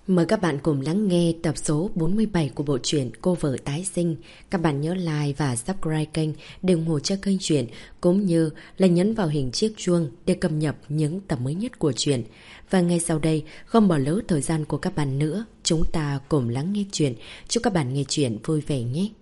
Mời các bạn cùng lắng nghe tập số 47 của bộ truyện Cô Vợ Tái Sinh. Các bạn nhớ like và subscribe kênh để ủng hộ cho kênh truyện, cũng như là nhấn vào hình chiếc chuông để cập nhật những tập mới nhất của truyện. Và ngay sau đây, không bỏ lỡ thời gian của các bạn nữa, chúng ta cùng lắng nghe truyện. Chúc các bạn nghe truyện vui vẻ nhé.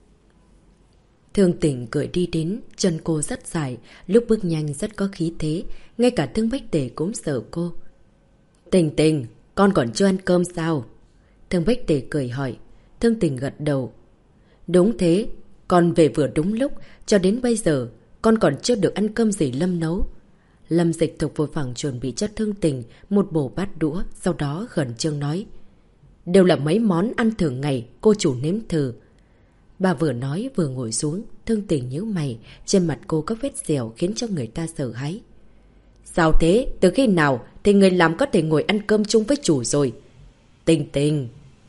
Thương Tình cười đi đến, chân cô rất dài, lúc bước nhanh rất có khí thế, ngay cả Thương Bách Tề cũng sợ cô. Tình Tình, con còn chưa ăn cơm sao? Thương Bách Tề cười hỏi. Thương Tình gật đầu. Đúng thế, con về vừa đúng lúc, cho đến bây giờ, con còn chưa được ăn cơm gì Lâm nấu. Lâm Dịch Thục vội vàng chuẩn bị cho Thương Tình một bộ bát đũa, sau đó khẩn trương nói. Đều là mấy món ăn thường ngày, cô chủ nếm thử. Bà vừa nói vừa ngồi xuống, Thương Tình nhíu mày, trên mặt cô có vết dẻo khiến cho người ta sợ hãi. Sao thế? Từ khi nào thì người làm có thể ngồi ăn cơm chung với chủ rồi? Tình Tình.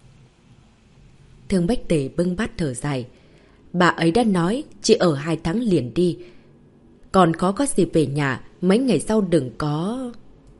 Thương Bách Tề bưng bát thở dài. Bà ấy đã nói chỉ ở 2 tháng liền đi. Còn có dịp về nhà, mấy ngày sau đừng có...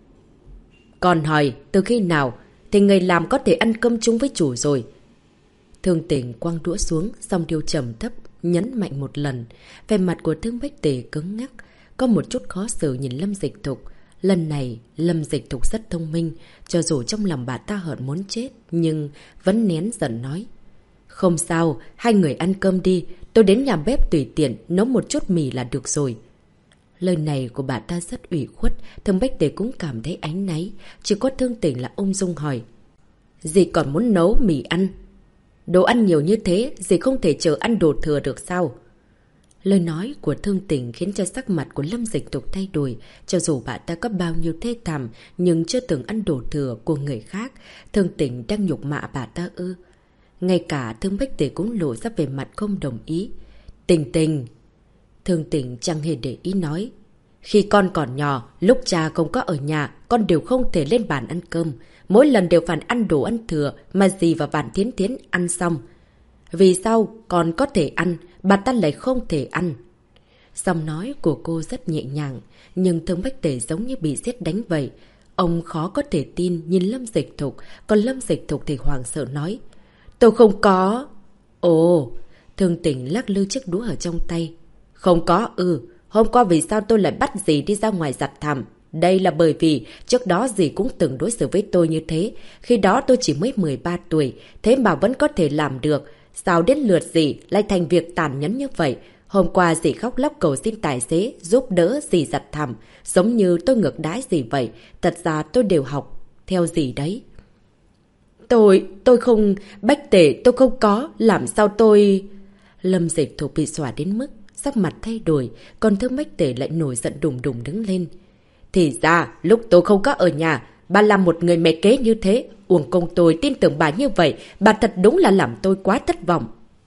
Còn hỏi từ khi nào thì người làm có thể ăn cơm chung với chủ rồi? Thương Tình quăng đũa xuống, xong điêu trầm thấp, nhấn mạnh một lần. Vẻ mặt của Thương Bách Tề cứng ngắc, có một chút khó xử nhìn Lâm Dịch Thục. Lần này, Lâm Dịch Thục rất thông minh, cho dù trong lòng bà ta hận muốn chết, nhưng vẫn nén giận nói. Không sao, hai người ăn cơm đi, tôi đến nhà bếp tùy tiện, nấu một chút mì là được rồi. Lời này của bà ta rất ủy khuất, Thương Bách Tề cũng cảm thấy áy náy, chỉ có Thương Tình là ung dung hỏi. Dì còn muốn nấu mì ăn? Đồ ăn nhiều như thế, dì không thể chờ ăn đồ thừa được sao? Lời nói của Thương Tình khiến cho sắc mặt của Lâm Dịch Thục thay đổi. Cho dù bà ta có bao nhiêu thê thảm, nhưng chưa từng ăn đồ thừa của người khác. Thương Tình đang nhục mạ bà ta ư? Ngay cả Thương Bách Tề cũng lộ ra về mặt không đồng ý. Tình Tình. Thương Tình chẳng hề để ý nói. Khi con còn nhỏ, lúc cha không có ở nhà, con đều không thể lên bàn ăn cơm. Mỗi lần đều phải ăn đồ ăn thừa mà dì và Vạn Thiến Thiến ăn xong. Vì sao con có thể ăn, bà ta lại không thể ăn? Giọng nói của cô rất nhẹ nhàng, nhưng Thương Bách Tề giống như bị sét đánh vậy. Ông khó có thể tin nhìn Lâm Dịch Thục, còn Lâm Dịch Thục thì hoảng sợ nói. Tôi không có. Ồ, Thương Tình lắc lư chiếc đũa ở trong tay. Không có hôm qua vì sao tôi lại bắt dì đi ra ngoài giặt thảm? Đây là bởi vì trước đó dì cũng từng đối xử với tôi như thế. Khi đó tôi chỉ mới 13 tuổi, thế mà vẫn có thể làm được. Sao đến lượt dì lại thành việc tàn nhẫn như vậy? Hôm qua dì khóc lóc cầu xin tài xế giúp đỡ dì giặt thảm, giống như tôi ngược đãi dì vậy. Thật ra tôi đều học theo dì đấy. Tôi không... Bách Tề, tôi không có. Làm sao tôi... Lâm Dịch Thục bị xòa đến mức sắc mặt thay đổi, còn Thương Bách Tề lại nổi giận đùng đùng đứng lên. Thì ra, lúc tôi không có ở nhà, bà là một người mẹ kế như thế. Uổng công tôi tin tưởng bà như vậy, bà thật đúng là làm tôi quá thất vọng.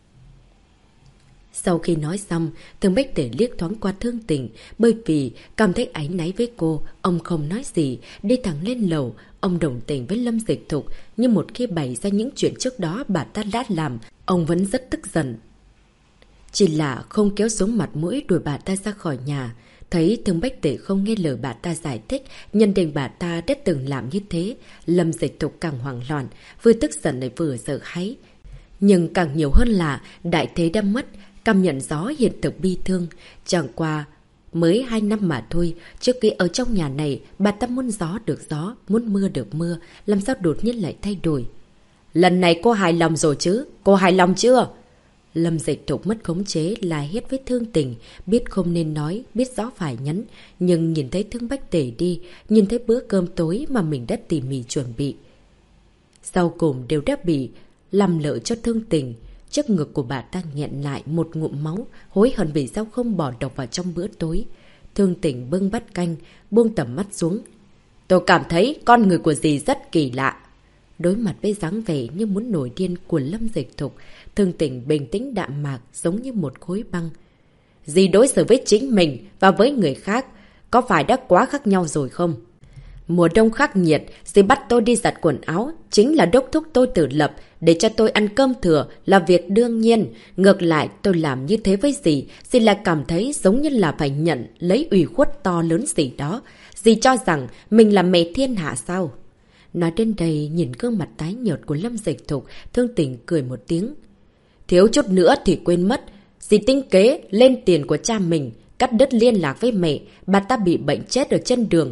Sau khi nói xong, Thương Bách Tề liếc thoáng qua Thương Tình, bởi vì cảm thấy áy náy với cô, ông không nói gì, đi thẳng lên lầu. Ông đồng tình với Lâm Dịch Thục, nhưng một khi bày ra những chuyện trước đó bà ta đã làm, ông vẫn rất tức giận. Chỉ là không kéo xuống mặt mũi đuổi bà ta ra khỏi nhà. Thấy Thương Bách Tề không nghe lời bà ta giải thích, nhận định bà ta đã từng làm như thế, Lâm Dịch Thục càng hoảng loạn, vừa tức giận lại vừa sợ hãi. Nhưng càng nhiều hơn là đại thế đã mất, cảm nhận rõ hiện thực bi thương. Chẳng qua mới 2 năm mà thôi, trước khi ở trong nhà này, bà ta muốn gió được gió, muốn mưa được mưa, làm sao đột nhiên lại thay đổi. Lần này cô hài lòng rồi chứ? Cô hài lòng chưa? Lâm Dịch Thục mất khống chế la hét với Thương Tình, biết không nên nói, biết rõ phải nhấn, nhưng nhìn thấy Thương Bách Tề đi, nhìn thấy bữa cơm tối mà mình đã tỉ mỉ chuẩn bị. Sau cùng đều đã bị làm lỡ cho Thương Tình, trước ngực của bà ta nghẹn lại một ngụm máu, hối hận vì sao không bỏ độc vào trong bữa tối. Thương Tình bưng bát canh, buông tầm mắt xuống. Tôi cảm thấy con người của dì rất kỳ lạ. Đối mặt với dáng vẻ như muốn nổi điên của Lâm Dịch Thục, Thương Tình bình tĩnh đạm mạc giống như một khối băng. Dì đối xử với chính mình và với người khác có phải đã quá khác nhau rồi không? Mùa đông khắc nghiệt, dì bắt tôi đi giặt quần áo, chính là đốc thúc tôi tự lập để cho tôi ăn cơm thừa là việc đương nhiên. Ngược lại, tôi làm như thế với dì lại cảm thấy giống như là phải nhận lấy ủy khuất to lớn gì đó. Dì cho rằng mình là mẹ thiên hạ sao? Nói đến đây, nhìn gương mặt tái nhợt của Lâm Dịch Thục, Thương Tình cười một tiếng. Thiếu chút nữa thì quên mất. Dì tính kế lên tiền của cha mình, cắt đứt liên lạc với mẹ, bà ta bị bệnh chết ở trên đường.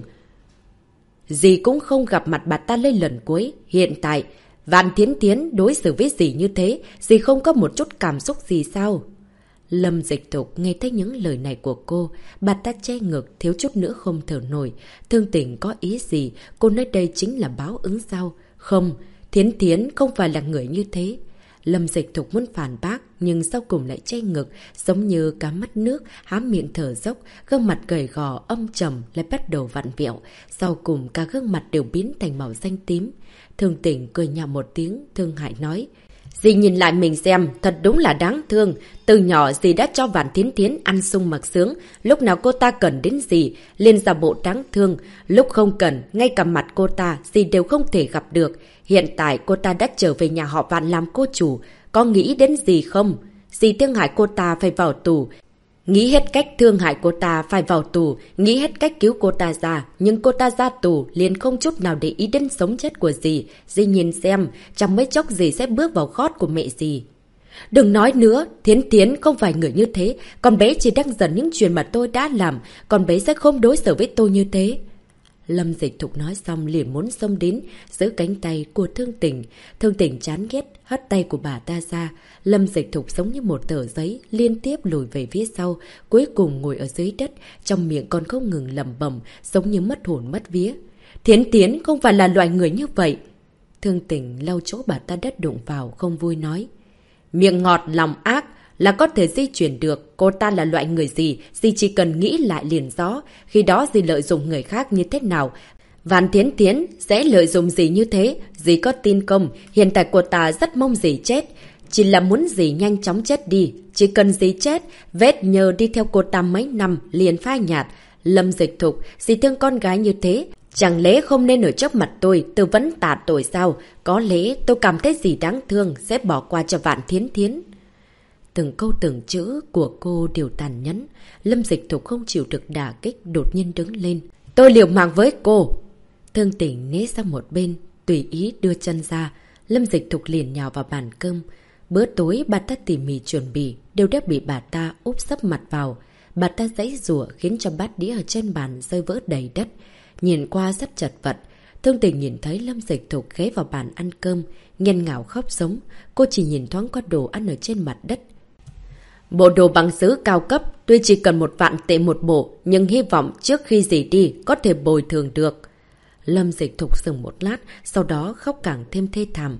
Dì cũng không gặp mặt bà ta lên lần cuối. Hiện tại, Vạn Thiến Thiến đối xử với dì như thế, dì không có một chút cảm xúc gì sao? Lâm Dịch Thục nghe thấy những lời này của cô, bà ta che ngực, thiếu chút nữa không thở nổi. Thương Tình có ý gì? Cô nói đây chính là báo ứng sao? Không, Thiến Thiến không phải là người như thế. Lâm Dịch Thục muốn phản bác, nhưng sau cùng lại che ngực, giống như cá mắt nước, há miệng thở dốc, gương mặt gầy gò, âm trầm lại bắt đầu vặn vẹo. Sau cùng cả gương mặt đều biến thành màu xanh tím. Thương Tình cười nhạo một tiếng, thương hại nói. Dì nhìn lại mình xem, thật đúng là đáng thương. Từ nhỏ dì đã cho Vạn Thiến Thiến ăn sung mặc sướng. Lúc nào cô ta cần đến dì, liền giả bộ đáng thương. Lúc không cần, ngay cả mặt cô ta, dì đều không thể gặp được. Hiện tại cô ta đã trở về nhà họ Vạn làm cô chủ. Có nghĩ đến dì không? Dì thương hại cô ta phải vào tù. Nghĩ hết cách thương hại cô ta phải vào tù, nghĩ hết cách cứu cô ta ra, nhưng cô ta ra tù liền không chút nào để ý đến sống chết của dì. Dì nhìn xem, trong mấy chốc dì sẽ bước vào gót của mẹ dì. Đừng nói nữa, Thiến Thiến không phải người như thế, con bé chỉ đang giận những chuyện mà tôi đã làm, con bé sẽ không đối xử với tôi như thế. Lâm Dịch Thục nói xong liền muốn xông đến, giữ cánh tay của Thương Tình. Thương Tình chán ghét, hất tay của bà ta ra. Lâm Dịch Thục giống như một tờ giấy, liên tiếp lùi về phía sau, cuối cùng ngồi ở dưới đất, trong miệng còn không ngừng lẩm bẩm, giống như mất hồn mất vía. Thiến Thiến không phải là loại người như vậy. Thương Tình lau chỗ bà ta đất đụng vào, không vui nói. Miệng ngọt lòng ác là có thể di chuyển được. Cô ta là loại người gì, dì chỉ cần nghĩ lại liền rõ. Khi đó dì lợi dụng người khác như thế nào, Vạn Thiến Thiến sẽ lợi dụng dì như thế. Dì có tin không? Hiện tại cô ta rất mong dì chết, chỉ là muốn dì nhanh chóng chết đi. Chỉ cần dì chết, vết nhơ đi theo cô ta mấy năm liền phai nhạt. Lâm Dịch Thục, dì thương con gái như thế, chẳng lẽ không nên ở trước mặt tôi tư vấn tạ tội sao? Có lẽ tôi cảm thấy dì đáng thương sẽ bỏ qua cho Vạn Thiến Thiến. Từng câu từng chữ của cô đều tàn nhẫn. Lâm Dịch Thục không chịu được đả kích, đột nhiên đứng lên. Tôi liều mạng với cô. Thương Tình né sang một bên, tùy ý đưa chân ra. Lâm Dịch Thục liền nhào vào bàn cơm. Bữa tối bà ta tỉ mỉ chuẩn bị đều đã bị bà ta úp sấp mặt vào. Bà ta giãy giụa khiến cho bát đĩa ở trên bàn rơi vỡ đầy đất. Nhìn qua rất chật vật. Thương Tình nhìn thấy Lâm Dịch Thục ghé vào bàn ăn cơm, nghẹn ngào khóc sống. Cô chỉ nhìn thoáng qua đồ ăn ở trên mặt đất. Bộ đồ bằng sứ cao cấp, tuy chỉ cần 1 vạn tệ một bộ, nhưng hy vọng trước khi dì đi có thể bồi thường được. Lâm Dịch Thục dừng một lát, sau đó khóc càng thêm thê thảm.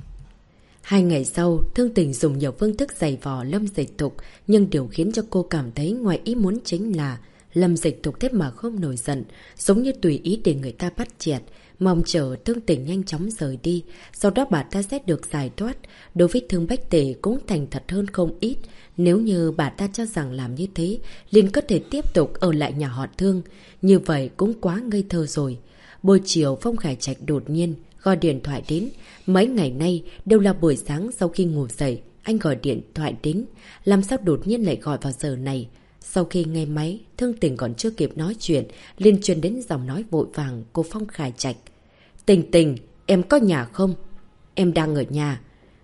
2 ngày sau, Thương Tình dùng nhiều phương thức giày vò Lâm Dịch Thục, nhưng điều khiến cho cô cảm thấy ngoài ý muốn chính là Lâm Dịch Thục thế mà không nổi giận, giống như tùy ý để người ta bắt chẹt, mong chờ Thương Tình nhanh chóng rời đi, sau đó bà ta sẽ được giải thoát. Đối với Thương Bách Tề cũng thành thật hơn không ít. Nếu như bà ta cho rằng làm như thế, liền có thể tiếp tục ở lại nhà họ Thương. Như vậy cũng quá ngây thơ rồi. Buổi chiều Phong Khải Trạch đột nhiên gọi điện thoại đến. Mấy ngày nay đều là buổi sáng sau khi ngủ dậy, anh gọi điện thoại đến. Làm sao đột nhiên lại gọi vào giờ này? Sau khi nghe máy, Thương Tình còn chưa kịp nói chuyện, liền truyền đến giọng nói vội vàng của Phong Khải Trạch. Tình Tình, em có nhà không? Em đang ở nhà.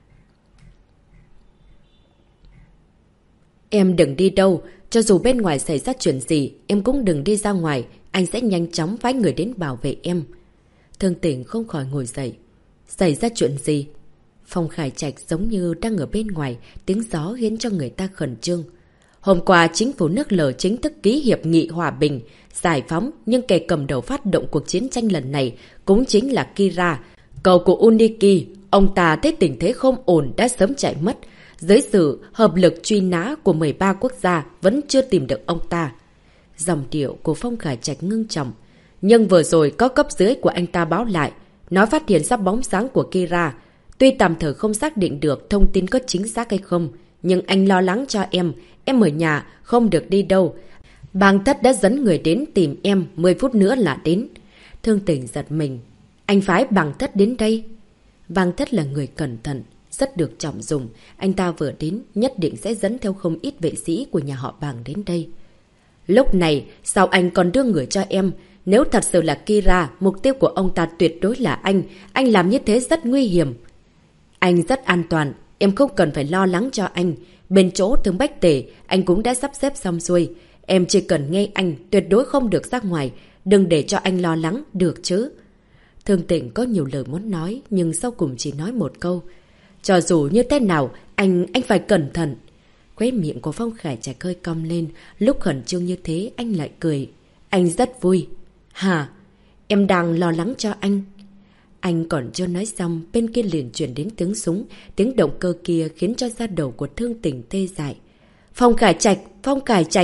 Em đừng đi đâu, cho dù bên ngoài xảy ra chuyện gì, em cũng đừng đi ra ngoài, anh sẽ nhanh chóng phái người đến bảo vệ em. Thương Tình không khỏi ngồi dậy. Xảy ra chuyện gì? Phong Khải Trạch giống như đang ở bên ngoài, tiếng gió khiến cho người ta khẩn trương. Hôm qua, chính phủ nước L chính thức ký hiệp nghị hòa bình, giải phóng, nhưng kẻ cầm đầu phát động cuộc chiến tranh lần này cũng chính là Kira, cậu của Uniki. Ông ta thấy tình thế không ổn đã sớm chạy mất. Dưới sự hợp lực truy nã của 13 quốc gia vẫn chưa tìm được ông ta. Dòng điệu của Phong Khải Trạch ngưng trọng. Nhưng vừa rồi có cấp dưới của anh ta báo lại, nói phát hiện ra bóng sáng của Kira. Tuy tạm thời không xác định được thông tin có chính xác hay không, nhưng anh lo lắng cho em ở nhà, không được đi đâu. Bang Thất đã dẫn người đến tìm em, 10 phút nữa là đến. Thương Tình giật mình. Anh phái Bang Thất đến đây. Bang Thất là người cẩn thận, rất được trọng dụng. Anh ta vừa đến, nhất định sẽ dẫn theo không ít vệ sĩ của nhà họ Bang đến đây. Lúc này, sao anh còn đưa người cho em? Nếu thật sự là Kira, mục tiêu của ông ta tuyệt đối là anh làm như thế rất nguy hiểm. Anh rất an toàn, em không cần phải lo lắng cho anh. Bên chỗ Thương Bách Tể, anh cũng đã sắp xếp xong xuôi. Em chỉ cần nghe anh, tuyệt đối không được ra ngoài. Đừng để cho anh lo lắng, được chứ? Thương Tịnh có nhiều lời muốn nói, nhưng sau cùng chỉ nói một câu. Cho dù như thế nào, anh phải cẩn thận. Khóe miệng của Phong Khải Trạch hơi cong lên, lúc khẩn trương như thế anh lại cười. Anh rất vui. Hả? Em đang lo lắng cho anh. Anh còn chưa nói xong, bên kia liền chuyển đến tiếng súng. Tiếng động cơ kia khiến cho da đầu của Thương Tịnh tê dại. Phong Khải Trạch! Phong Khải Trạch!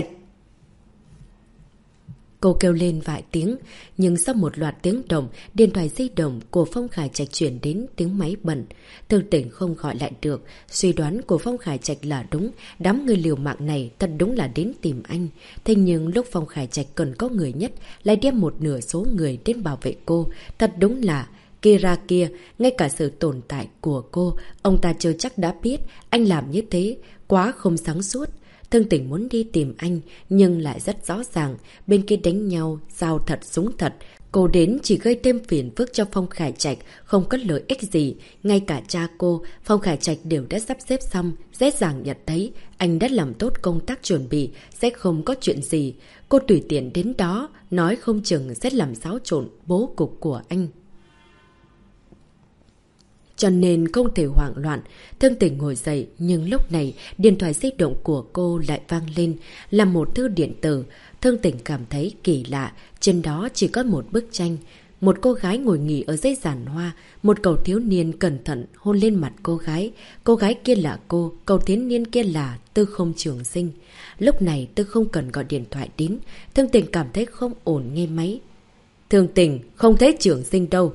Cô kêu lên vài tiếng, nhưng sau một loạt tiếng động, điện thoại di động của Phong Khải Trạch chuyển đến tiếng máy bận. Thương Tịnh không gọi lại được, suy đoán của Phong Khải Trạch là đúng, đám người liều mạng này thật đúng là đến tìm anh. Thế nhưng lúc Phong Khải Trạch cần có người nhất, lại đem một nửa số người đến bảo vệ cô, thật đúng là Kira kia, ngay cả sự tồn tại của cô, ông ta chưa chắc đã biết anh làm như thế, quá không sáng suốt. Thương Tịnh muốn đi tìm anh, nhưng lại rất rõ ràng, bên kia đánh nhau, dao thật súng thật. Cô đến chỉ gây thêm phiền phức cho Phong Khải Trạch, không có lợi ích gì. Ngay cả cha cô, Phong Khải Trạch đều đã sắp xếp xong, dễ dàng nhận thấy anh đã làm tốt công tác chuẩn bị, sẽ không có chuyện gì. Cô tùy tiện đến đó, nói không chừng sẽ làm xáo trộn bố cục của anh. Cho nên không thể hoảng loạn. Thương Tịnh ngồi dậy, nhưng lúc này điện thoại di động của cô lại vang lên, là một thư điện tử. Thương Tịnh cảm thấy kỳ lạ, trên đó chỉ có một bức tranh. Một cô gái ngồi nghỉ ở dưới giàn hoa, một cậu thiếu niên cẩn thận hôn lên mặt cô gái. Cô gái kia là cô, cậu thiếu niên kia là Tư Không Trường Sinh. Lúc này Tư không cần gọi điện thoại đến, Thương Tịnh cảm thấy không ổn nghe máy. Thương Tịnh, không thấy Trường Sinh đâu.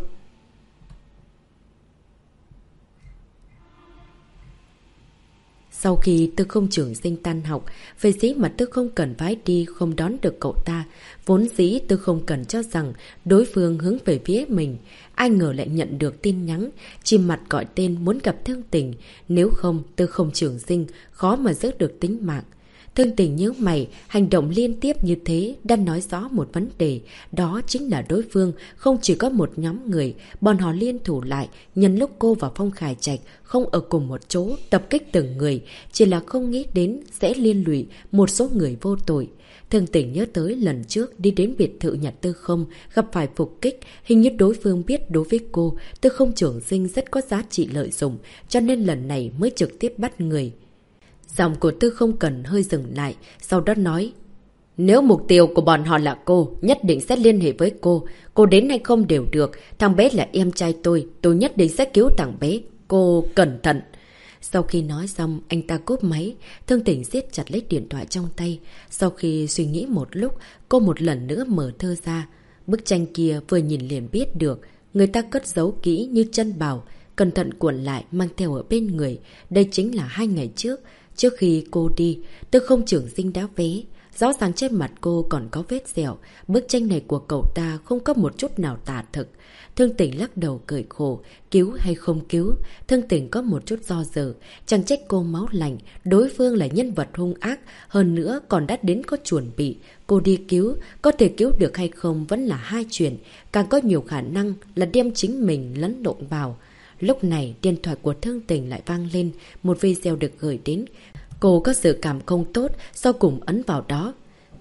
Sau khi Tư Không Trường Sinh tan học, về dĩ mà Tư Không cần phải đi không đón được cậu ta. Vốn dĩ Tư Không cần cho rằng đối phương hướng về phía mình. Ai ngờ lại nhận được tin nhắn, chìm mặt gọi tên muốn gặp Thương Tịnh. Nếu không, Tư Không Trường Sinh khó mà giữ được tính mạng. Thương Tịnh nhớ mày, hành động liên tiếp như thế đang nói rõ một vấn đề, đó chính là đối phương không chỉ có một nhóm người, bọn họ liên thủ lại, nhân lúc cô và Phong Khải Trạch không ở cùng một chỗ tập kích từng người, chỉ là không nghĩ đến sẽ liên lụy một số người vô tội. Thương Tịnh nhớ tới lần trước đi đến biệt thự nhà Tư Không, gặp phải phục kích, hình như đối phương biết đối với cô, Tư Không Trường Sinh rất có giá trị lợi dụng, cho nên lần này mới trực tiếp bắt người. Giọng của Tư Không Cần hơi dừng lại, sau đó nói. Nếu mục tiêu của bọn họ là cô, nhất định sẽ liên hệ với cô. Cô đến hay không đều được, thằng bé là em trai tôi nhất định sẽ cứu thằng bé. Cô cẩn thận. Sau khi nói xong, anh ta cúp máy, Thương Tịnh siết chặt lấy điện thoại trong tay. Sau khi suy nghĩ một lúc, cô một lần nữa mở thơ ra. Bức tranh kia vừa nhìn liền biết được, người ta cất giấu kỹ như chân bào, cẩn thận cuộn lại mang theo ở bên người. Đây chính là 2 ngày trước. Trước khi cô đi, Tư Không Trường Sinh đã vé. Rõ ràng trên mặt cô còn có vết dẻo. Bức tranh này của cậu ta không có một chút nào tả thực. Thương Tịnh lắc đầu cười khổ. Cứu hay không cứu? Thương Tịnh có một chút do dự. Chẳng trách cô máu lạnh. Đối phương là nhân vật hung ác. Hơn nữa còn đã đến có chuẩn bị. Cô đi cứu, có thể cứu được hay không vẫn là hai chuyện. Càng có nhiều khả năng là đem chính mình lẫn lộn vào. Lúc này điện thoại của Thương Tịnh lại vang lên. Một video được gửi đến. Cô có sự cảm không tốt, sau cùng ấn vào đó.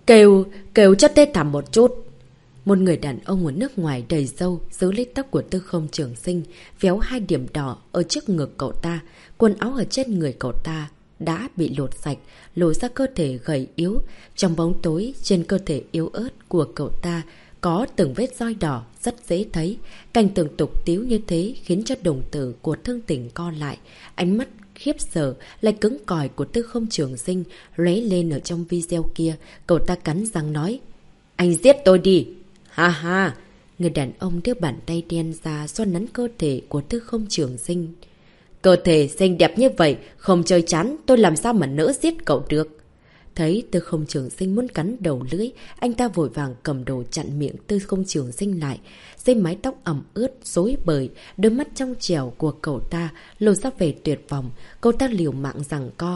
Kêu chất tê thảm một chút. Một người đàn ông ở nước ngoài đầy râu giữ lấy tóc của Tư Không Trường Sinh, véo 2 điểm đỏ ở trước ngực cậu ta. Quần áo ở trên người cậu ta đã bị lột sạch, lộ ra cơ thể gầy yếu. Trong bóng tối, trên cơ thể yếu ớt của cậu ta có từng vết roi đỏ rất dễ thấy. Cảnh tượng tục tiếu như thế khiến cho đồng tử của Thương Tịnh co lại. Ánh mắt khiếp sợ lại cứng cỏi của Tư Không Trường Sinh lóe lên ở trong video kia. Cậu ta cắn răng nói. Anh giết tôi đi. Ha ha. Người đàn ông đưa bàn tay đen ra xoa nắn cơ thể của Tư Không Trường Sinh. Cơ thể xinh đẹp như vậy, không chơi chán, tôi làm sao mà nỡ giết cậu được. Thấy Tư Không Trường Sinh muốn cắn đầu lưỡi, anh ta vội vàng cầm đồ chặn miệng Tư Không Trường Sinh lại. Dây mái tóc ẩm ướt, rối bời, đôi mắt trong trẻo của cậu ta lộ ra vẻ tuyệt vọng. Cậu ta liều mạng giằng co.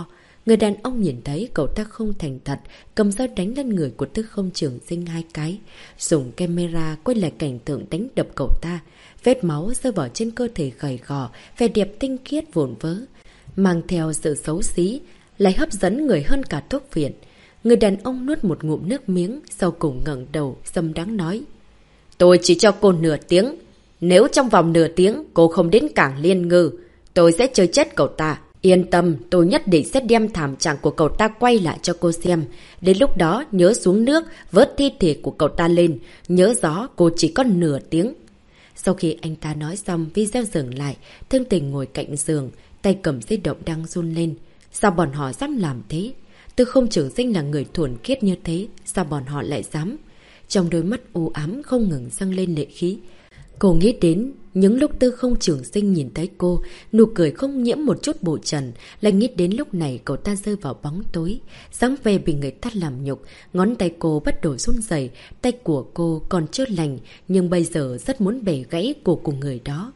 Người đàn ông nhìn thấy cậu ta không thành thật, cầm dao đánh lên người của Tư Không Trường Sinh 2 cái, dùng camera quay lại cảnh tượng đánh đập cậu ta. Vết máu rơi vào trên cơ thể gầy gò, vẻ đẹp tinh khiết vụn vỡ, mang theo sự xấu xí, lại hấp dẫn người hơn cả thuốc viện. Người đàn ông nuốt một ngụm nước miếng, sau cùng ngẩng đầu, dâm đáng nói. Tôi chỉ cho cô nửa tiếng. Nếu trong vòng nửa tiếng cô không đến cảng Liên Ngư, tôi sẽ chơi chết cậu ta. Yên tâm, tôi nhất định sẽ đem thảm trạng của cậu ta quay lại cho cô xem. Đến lúc đó nhớ xuống nước, vớt thi thể của cậu ta lên. Nhớ rõ cô chỉ có nửa tiếng. Sau khi anh ta nói xong, video dừng lại. Thương Tình ngồi cạnh giường, tay cầm di động đang run lên. Sao bọn họ dám làm thế? Tư Không Trường Sinh là người thuần khiết như thế, sao bọn họ lại dám? Trong đôi mắt u ám không ngừng dâng lên lệ khí. Cô nghĩ đến những lúc Tư Không Trường Sinh nhìn thấy cô, nụ cười không nhiễm một chút bụi trần, lại nghĩ đến lúc này cậu ta rơi vào bóng tối, dáng vẻ bị người ta làm nhục, ngón tay cô bắt đầu run rẩy, tay của cô còn chưa lành, nhưng bây giờ rất muốn bẻ gãy cổ của người đó.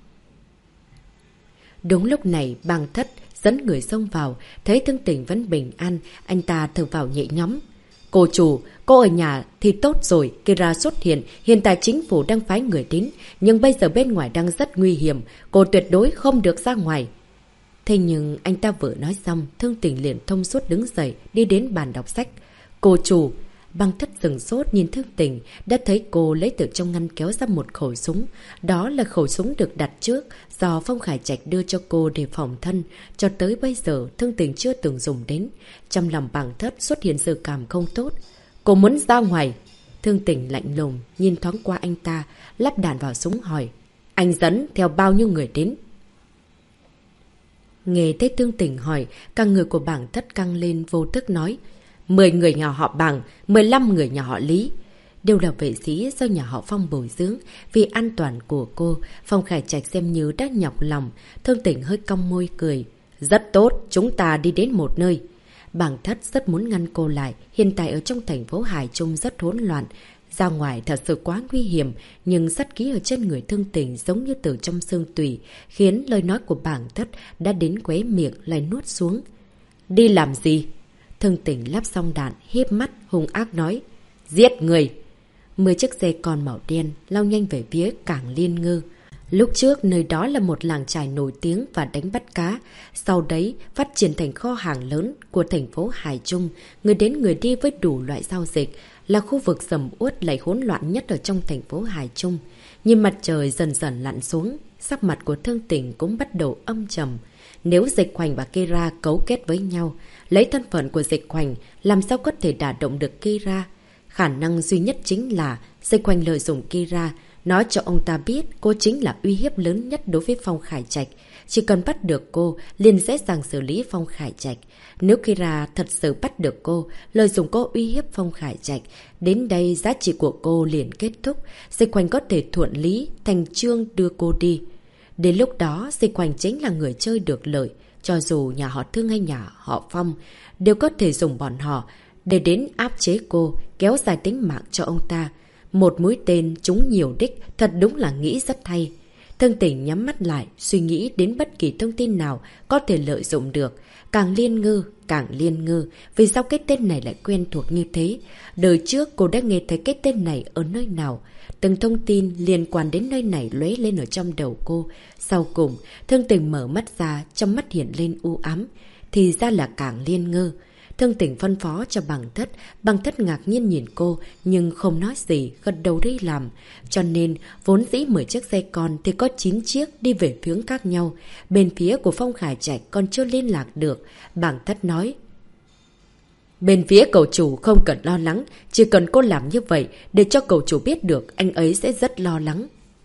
Đúng lúc này, Bàng Thất dẫn người xông vào, thấy Thương Tình vẫn bình an, anh ta thở vào nhẹ nhõm. Cô chủ, cô ở nhà thì tốt rồi, Kira xuất hiện tại chính phủ đang phái người đến, nhưng bây giờ bên ngoài đang rất nguy hiểm, cô tuyệt đối không được ra ngoài. Thế nhưng anh ta vừa nói xong, Thương Tình liền thông suốt đứng dậy, đi đến bàn đọc sách. Cô chủ, Băng Thất sừng sốt nhìn Thương Tình, đã thấy cô lấy từ trong ngăn kéo ra một khẩu súng. Đó là khẩu súng được đặt trước, do Phong Khải Trạch đưa cho cô để phòng thân. Cho tới bây giờ, Thương Tình chưa từng dùng đến. Trong lòng Băng Thất xuất hiện sự cảm không tốt. Cô muốn ra ngoài. Thương Tình lạnh lùng, nhìn thoáng qua anh ta, lắp đạn vào súng hỏi. Anh dẫn theo bao nhiêu người đến? Nghe thấy Thương Tình hỏi, cả người của Băng Thất căng lên vô thức nói. 10 người nhà họ Bàng, 15 người nhà họ Lý. Đều là vệ sĩ do nhà họ Phong bồi dưỡng. Vì an toàn của cô, Phong Khải Trạch xem như đã nhọc lòng. Thương Tình hơi cong môi cười. Rất tốt, chúng ta đi đến một nơi. Bàng Thất rất muốn ngăn cô lại. Hiện tại ở trong thành phố Hải Trung rất hỗn loạn. Ra ngoài thật sự quá nguy hiểm, nhưng sát khí ở trên người Thương Tình giống như từ trong xương tủy, khiến lời nói của Bàng Thất đã đến khóe miệng lại nuốt xuống. Đi làm gì? Thương Tình lắp xong đạn, hiếp mắt, hung ác nói. Giết người! 10 chiếc xe con màu đen lao nhanh về phía cảng Liên Ngư. Lúc trước, nơi đó là một làng chài nổi tiếng và đánh bắt cá. Sau đấy, phát triển thành kho hàng lớn của thành phố Hải Trung. Người đến người đi với đủ loại giao dịch. Là khu vực sầm uất lại hỗn loạn nhất ở trong thành phố Hải Trung. Nhìn mặt trời dần dần lặn xuống, sắc mặt của Thương Tình cũng bắt đầu âm trầm. Nếu Dịch Hoành và Kira cấu kết với nhau, lấy thân phận của Dịch Hoành, làm sao có thể đả động được Kira? Khả năng duy nhất chính là Dịch Hoành lợi dụng Kira, nói cho ông ta biết cô chính là uy hiếp lớn nhất đối với Phong Khải Trạch. Chỉ cần bắt được cô, liền dễ dàng xử lý Phong Khải Trạch. Nếu Kira thật sự bắt được cô, lợi dụng cô uy hiếp Phong Khải Trạch, đến đây giá trị của cô liền kết thúc. Dịch Hoành có thể thuận lý, thành trương đưa cô đi. Đến lúc đó, Dịch Hoành chính là người chơi được lợi. Cho dù nhà họ Thương hay nhà họ Phong, đều có thể dùng bọn họ để đến áp chế cô, kéo dài tính mạng cho ông ta. Một mũi tên trúng nhiều đích, thật đúng là nghĩ rất hay. Thương Tình nhắm mắt lại, suy nghĩ đến bất kỳ thông tin nào có thể lợi dụng được. Cảng Liên Ngư, vì sao cái tên này lại quen thuộc như thế? Đời trước cô đã nghe thấy cái tên này ở nơi nào? Từng thông tin liên quan đến nơi này lóe lên ở trong đầu cô. Sau cùng, Thương Tình mở mắt ra, trong mắt hiện lên u ám. Thì ra là cảng Liên Ngư. Thương Tình phân phó cho Bằng Thất ngạc nhiên nhìn cô, nhưng không nói gì, gật đầu đi làm. Cho nên, vốn dĩ 10 chiếc xe con thì có 9 chiếc đi về hướng khác nhau. Bên phía của Phong Khải Trạch còn chưa liên lạc được. Bằng Thất nói. Bên phía cậu chủ không cần lo lắng, chỉ cần cô làm như vậy để cho cậu chủ biết được, anh ấy sẽ rất lo lắng.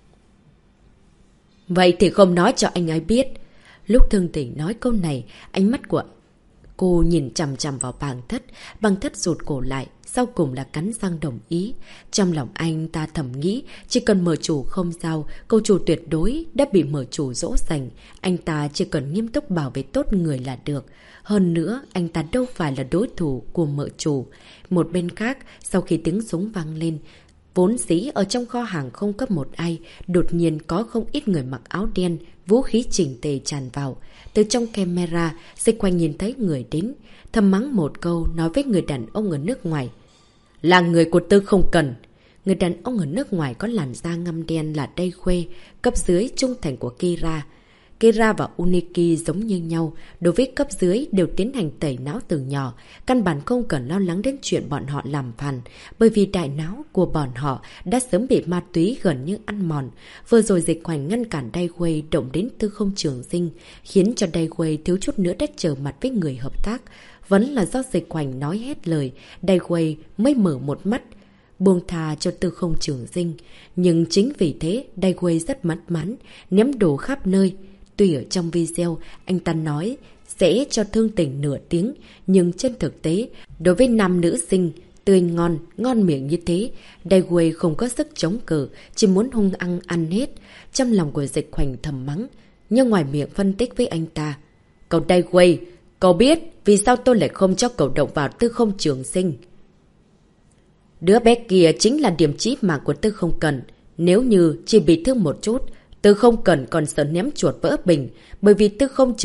Vậy thì không nói cho anh ấy biết. Lúc Thương Tình nói câu này, ánh mắt của cô nhìn chằm chằm vào Bằng Thất rụt cổ lại, sau cùng là cắn răng đồng ý. Trong lòng anh ta thầm nghĩ, chỉ cần mở chủ không sao, cậu chủ tuyệt đối đã bị mở chủ dỗ dành. Anh ta chỉ cần nghiêm túc bảo vệ tốt người là được. Hơn nữa, anh ta đâu phải là đối thủ của mở chủ. Một bên khác, sau khi tiếng súng vang lên, Vốn dĩ ở trong kho hàng không có một ai, đột nhiên có không ít người mặc áo đen, vũ khí chỉnh tề tràn vào. Từ trong camera, Dịch Hoành nhìn thấy người đến, thầm mắng một câu nói với người đàn ông ở nước ngoài. Là người của Tư Không Cần. Người đàn ông ở nước ngoài có làn da ngăm đen là Đay Khuê, cấp dưới trung thành của Kira. Kira và Uniki giống như nhau, đối với cấp dưới đều tiến hành tẩy não từ nhỏ, căn bản không cần lo lắng đến chuyện bọn họ làm phản, bởi vì đại não của bọn họ đã sớm bị ma túy gần như ăn mòn. Vừa rồi Dịch Hoành ngăn cản Đay Khuê động đến Tư Không Trường Sinh, khiến cho Đay Khuê thiếu chút nữa đã trở mặt với người hợp tác. Vẫn là do Dịch Hoành nói hết lời, Đay Khuê mới mở một mắt, buông tha cho Tư Không Trường Sinh. Nhưng chính vì thế, Đay Khuê rất mất mắn, ném đồ khắp nơi. Tuy ở trong video, anh ta nói sẽ cho Thương Tình nửa tiếng, nhưng trên thực tế, đối với nam nữ sinh, tươi ngon, ngon miệng như thế, Đay Khuê không có sức chống cự, chỉ muốn hung ăn ăn hết. Trong lòng của Dịch Hoành thầm mắng, nhưng ngoài miệng phân tích với anh ta. Cậu Đay Khuê, cậu biết vì sao tôi lại không cho cậu động vào Tư Không Trường Sinh? Đứa bé kia chính là điểm chí mạng của Tư Không Cần. Nếu như chỉ bị thương một chút, Tư Không Cần còn sợ ném chuột vỡ bình, bởi vì Tư Không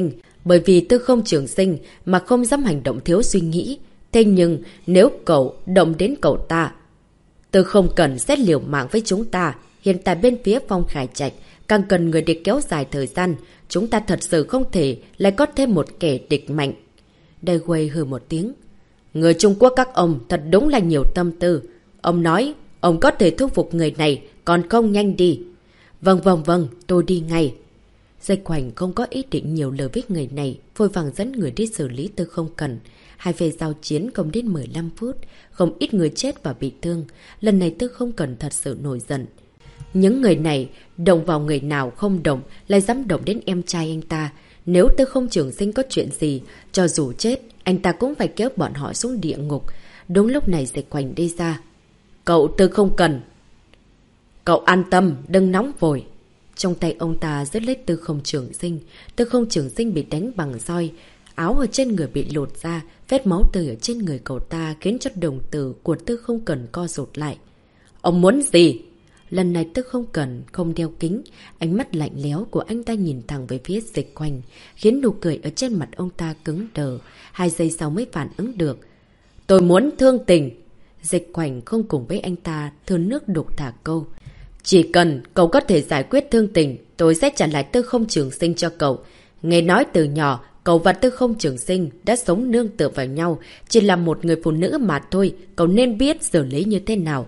Trường Sinh mà không dám hành động thiếu suy nghĩ. Thế nhưng nếu cậu động đến cậu ta, Tư Không Cần sẽ liều mạng với chúng ta. Hiện tại bên phía Phong Khải Trạch càng cần người để kéo dài thời gian, chúng ta thật sự không thể lại có thêm một kẻ địch mạnh. Đay Khuê hừ một tiếng. Người Trung Quốc các ông thật đúng là nhiều tâm tư. Ông nói ông có thể thuyết phục người này, còn không nhanh đi. Vâng, tôi đi ngay. Dịch Hoành không có ý định nhiều lời với người này, vội vàng dẫn người đi xử lý Tư Không Cần. Hai phe giao chiến không đến 15 phút, không ít người chết và bị thương. Lần này Tư Không Cần thật sự nổi giận. Những người này động vào người nào không động, lại dám động đến em trai anh ta. Nếu Tư Không Trường Sinh có chuyện gì, cho dù chết, anh ta cũng phải kéo bọn họ xuống địa ngục. Đúng lúc này Dịch Hoành đi ra. Cậu Tư Không Cần, cậu an tâm, đừng nóng vội. Trong tay ông ta giật lấy Tư Không Trường Sinh. Tư Không Trường Sinh bị đánh bằng roi, áo ở trên người bị lột ra, vết máu tươi ở trên người cậu ta khiến cho đồng tử của Tư Không Cần co rụt lại. Ông muốn gì? Lần này Tư Không Cần không đeo kính, ánh mắt lạnh lẽo của anh ta nhìn thẳng về phía Dịch Hoành, khiến nụ cười ở trên mặt ông ta cứng đờ. 2 giây sau mới phản ứng được. Tôi muốn Thương Tình. Dịch Hoành không cùng với anh ta thừa nước đục thả câu. Chỉ cần cậu có thể giải quyết Thương Tình, tôi sẽ trả lại Tư Không Trường Sinh cho cậu. Nghe nói từ nhỏ, cậu và Tư Không Trường Sinh đã sống nương tựa vào nhau, chỉ là một người phụ nữ mà thôi, cậu nên biết xử lý như thế nào.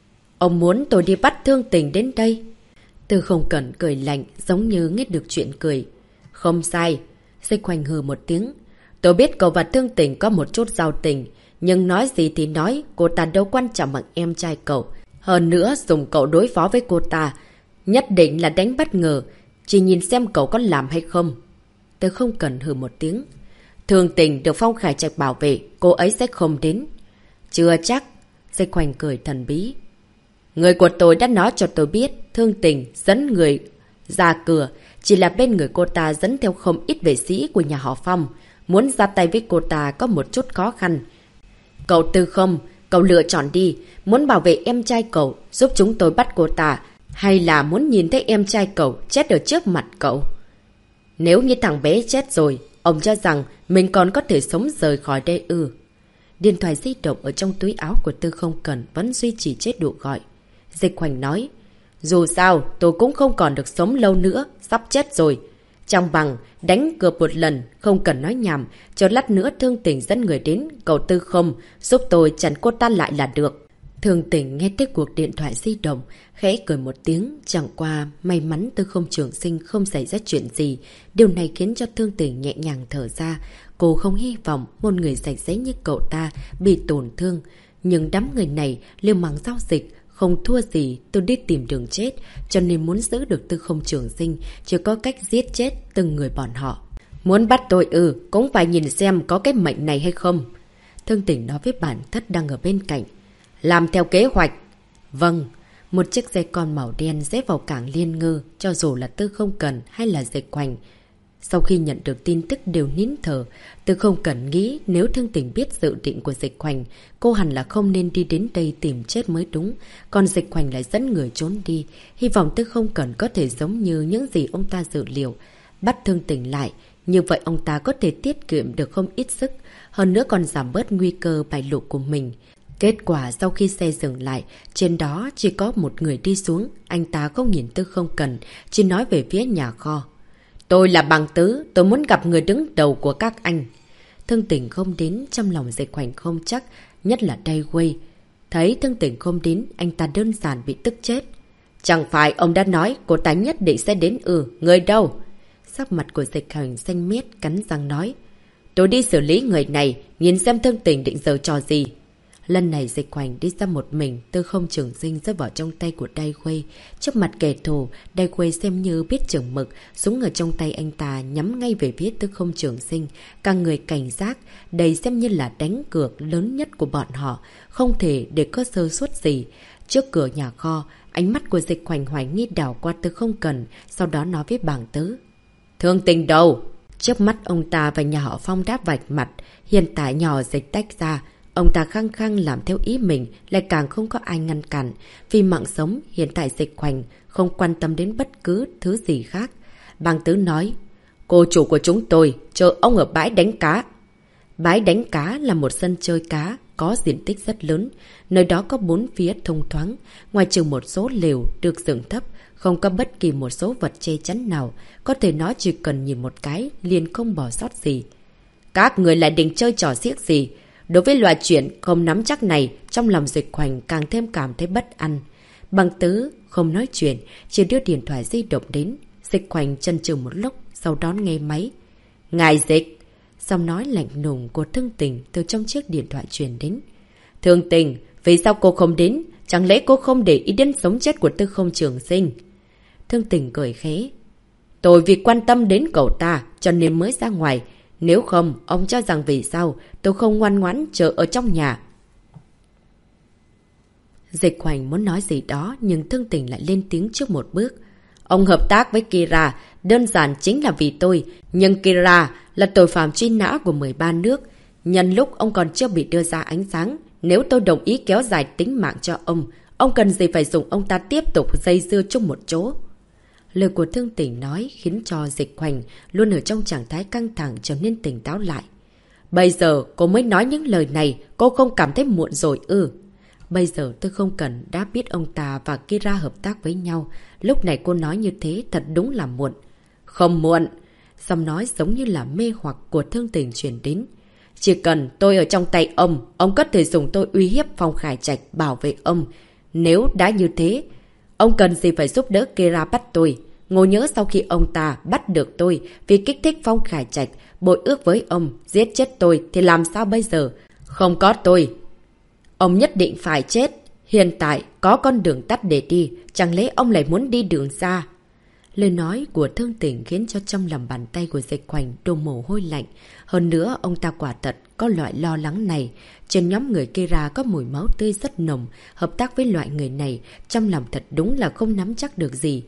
Ông muốn tôi đi bắt Thương Tình đến đây? Tư Không Cần cười lạnh, giống như nghe được chuyện cười. Không sai. Dịch Hoành hừ một tiếng. Tôi biết cậu và Thương Tình có một chút giao tình, nhưng nói gì thì nói, cô ta đâu quan trọng bằng em trai cậu. Hơn nữa, dùng cậu đối phó với cô ta, nhất định là đánh bất ngờ, chỉ nhìn xem cậu có làm hay không. Tư Không Cần hừ một tiếng. Thương Tình được Phong Khải Trạch bảo vệ, cô ấy sẽ không đến. Chưa chắc. Dịch Hoành cười thần bí. Người của tôi đã nói cho tôi biết, Thương Tình dẫn người ra cửa, chỉ là bên người cô ta dẫn theo không ít vệ sĩ của nhà họ Phong. Muốn ra tay với cô ta có một chút khó khăn. Cậu Tư Không, cậu lựa chọn đi, muốn bảo vệ em trai cậu, giúp chúng tôi bắt cô ta, hay là muốn nhìn thấy em trai cậu chết ở trước mặt cậu? Nếu như thằng bé chết rồi, ông cho rằng mình còn có thể sống rời khỏi đây ư? Điện thoại di động ở trong túi áo của Tư Không Cần vẫn duy trì chế độ gọi. Dịch Hoành nói, dù sao tôi cũng không còn được sống lâu nữa, sắp chết rồi. Trong bằng, đánh cược một lần, không cần nói nhảm, cho lát nữa Thương Tình dẫn người đến, cậu Tư Không, giúp tôi chặn cô ta lại là được. Thương Tình nghe tới cuộc điện thoại di động, khẽ cười một tiếng, chẳng qua may mắn Tư Không Trường Sinh không xảy ra chuyện gì. Điều này khiến cho Thương Tình nhẹ nhàng thở ra. Cô không hy vọng một người sạch sẽ như cậu ta bị tổn thương. Nhưng đám người này liều mạng giao dịch, không thua gì tôi đi tìm đường chết, cho nên muốn giữ được Tư Không Trường Sinh, chỉ có cách giết chết từng người bọn họ. Muốn bắt tôi cũng phải nhìn xem có cái mệnh này hay không. Thương Tình nói với bản thất đang ở bên cạnh. Làm theo kế hoạch. Vâng. Một chiếc xe con màu đen rẽ vào cảng Liên Ngư, cho dù là Tư Không Cần hay là Dịch Hoành Sau khi nhận được tin tức đều nín thở, tôi không cần nghĩ nếu Thương Tình biết dự định của Dịch Hoành, cô hẳn là không nên đi đến đây tìm chết mới đúng. Còn Dịch Hoành lại dẫn người trốn đi. Hy vọng tôi không cần có thể giống như những gì ông ta dự liệu. Bắt Thương Tình lại, như vậy ông ta có thể tiết kiệm được không ít sức, hơn nữa còn giảm bớt nguy cơ bại lộ của mình. Kết quả sau khi xe dừng lại, trên đó chỉ có một người đi xuống, anh ta không nhìn tôi không cần, chỉ nói về phía nhà kho. Tôi là Bằng Tứ, tôi muốn gặp người đứng đầu của các anh. Thương Tình không đến, trong lòng Dịch Hoành không chắc, nhất là Daeway. Thấy Thương Tình không đến, anh ta đơn giản bị tức chết. Chẳng phải ông đã nói cô ta nhất định sẽ đến người đâu? Sắc mặt của Dịch Hoành xanh mét, cắn răng nói. Tôi đi xử lý người này, nhìn xem Thương Tình định giở trò gì. Lần này Dịch Hoành đi ra một mình, Tư Không Trường Sinh rơi vào trong tay của Daeway. Trước mặt kẻ thù, Daeway xem như biết chừng mực, súng ở trong tay anh ta nhắm ngay về phía Tư Không Trường Sinh. Cả người cảnh giác, đây xem như là đánh cược lớn nhất của bọn họ, không thể để có sơ suất gì. Trước cửa nhà kho, ánh mắt của Dịch Hoành hoài nghi đảo qua Tư Không Cần, sau đó nói với Bàng Tứ. Thương Tình đâu? Trước mắt ông ta và nhà họ Phong đáp vạch mặt, hiện tại nhỏ Dịch tách ra. Ông ta khăng khăng làm theo ý mình, lại càng không có ai ngăn cản. Vì mạng sống, hiện tại Dịch Hoành không quan tâm đến bất cứ thứ gì khác. Bàng Tứ nói, cô chủ của chúng tôi, chờ ông ở bãi đánh cá. Bãi đánh cá là một sân chơi cá, có diện tích rất lớn. Nơi đó có 4 phía thông thoáng, ngoài trừ một số lều được dựng thấp, không có bất kỳ một số vật che chắn nào. Có thể nói chỉ cần nhìn một cái, liền không bỏ sót gì. Các người lại định chơi trò xiếc gì? Đối với loại chuyện không nắm chắc này, trong lòng Dịch Hoành càng thêm cảm thấy bất an. Bàng Tứ không nói chuyện, chỉ đưa điện thoại di động đến. Dịch Hoành chần chừ một lúc, sau đó nghe máy. Ngài Dịch! Giọng nói lạnh lùng của Thương Tình từ trong chiếc điện thoại truyền đến. Thương Tình, vì sao cô không đến? Chẳng lẽ cô không để ý đến sống chết của Tư Không Trường Sinh? Thương Tình cười khẽ. Tôi vì quan tâm đến cậu ta, cho nên mới ra ngoài. Nếu không, ông cho rằng vì sao tôi không ngoan ngoãn chờ ở trong nhà. Dịch Hoành muốn nói gì đó, nhưng Thương Tình lại lên tiếng trước một bước. Ông hợp tác với Kira, đơn giản chính là vì tôi. Nhưng Kira là tội phạm truy nã của 13 nước. Nhân lúc ông còn chưa bị đưa ra ánh sáng, nếu tôi đồng ý kéo dài tính mạng cho ông cần gì phải dùng ông ta tiếp tục dây dưa chung một chỗ. Lời của Thương Tình nói khiến cho Dịch Hoành luôn ở trong trạng thái căng thẳng trở nên tỉnh táo lại. Bây giờ cô mới nói những lời này, cô không cảm thấy muộn rồi Bây giờ tôi không cần đã biết ông ta và Kira hợp tác với nhau. Lúc này cô nói như thế thật đúng là muộn. Không muộn. Giọng nói giống như là mê hoặc của Thương Tình truyền đến. Chỉ cần tôi ở trong tay ông có thể dùng tôi uy hiếp Phong Khải Trạch bảo vệ ông. Nếu đã như thế, ông cần gì phải giúp đỡ Kira bắt tôi. Ngồi nhớ sau khi ông ta bắt được tôi vì kích thích Phong Khải Trạch, bội ước với ông, giết chết tôi thì làm sao bây giờ? Không có tôi, ông nhất định phải chết. Hiện tại có con đường tắt để đi, chẳng lẽ ông lại muốn đi đường xa? Lời nói của Thương Tình khiến cho trong lòng bàn tay của Dịch Hoành đổ mồ hôi lạnh. Hơn nữa, ông ta quả thật có loại lo lắng này. Trên nhóm người Kira có mùi máu tươi rất nồng. Hợp tác với loại người này, trong lòng thật đúng là không nắm chắc được gì.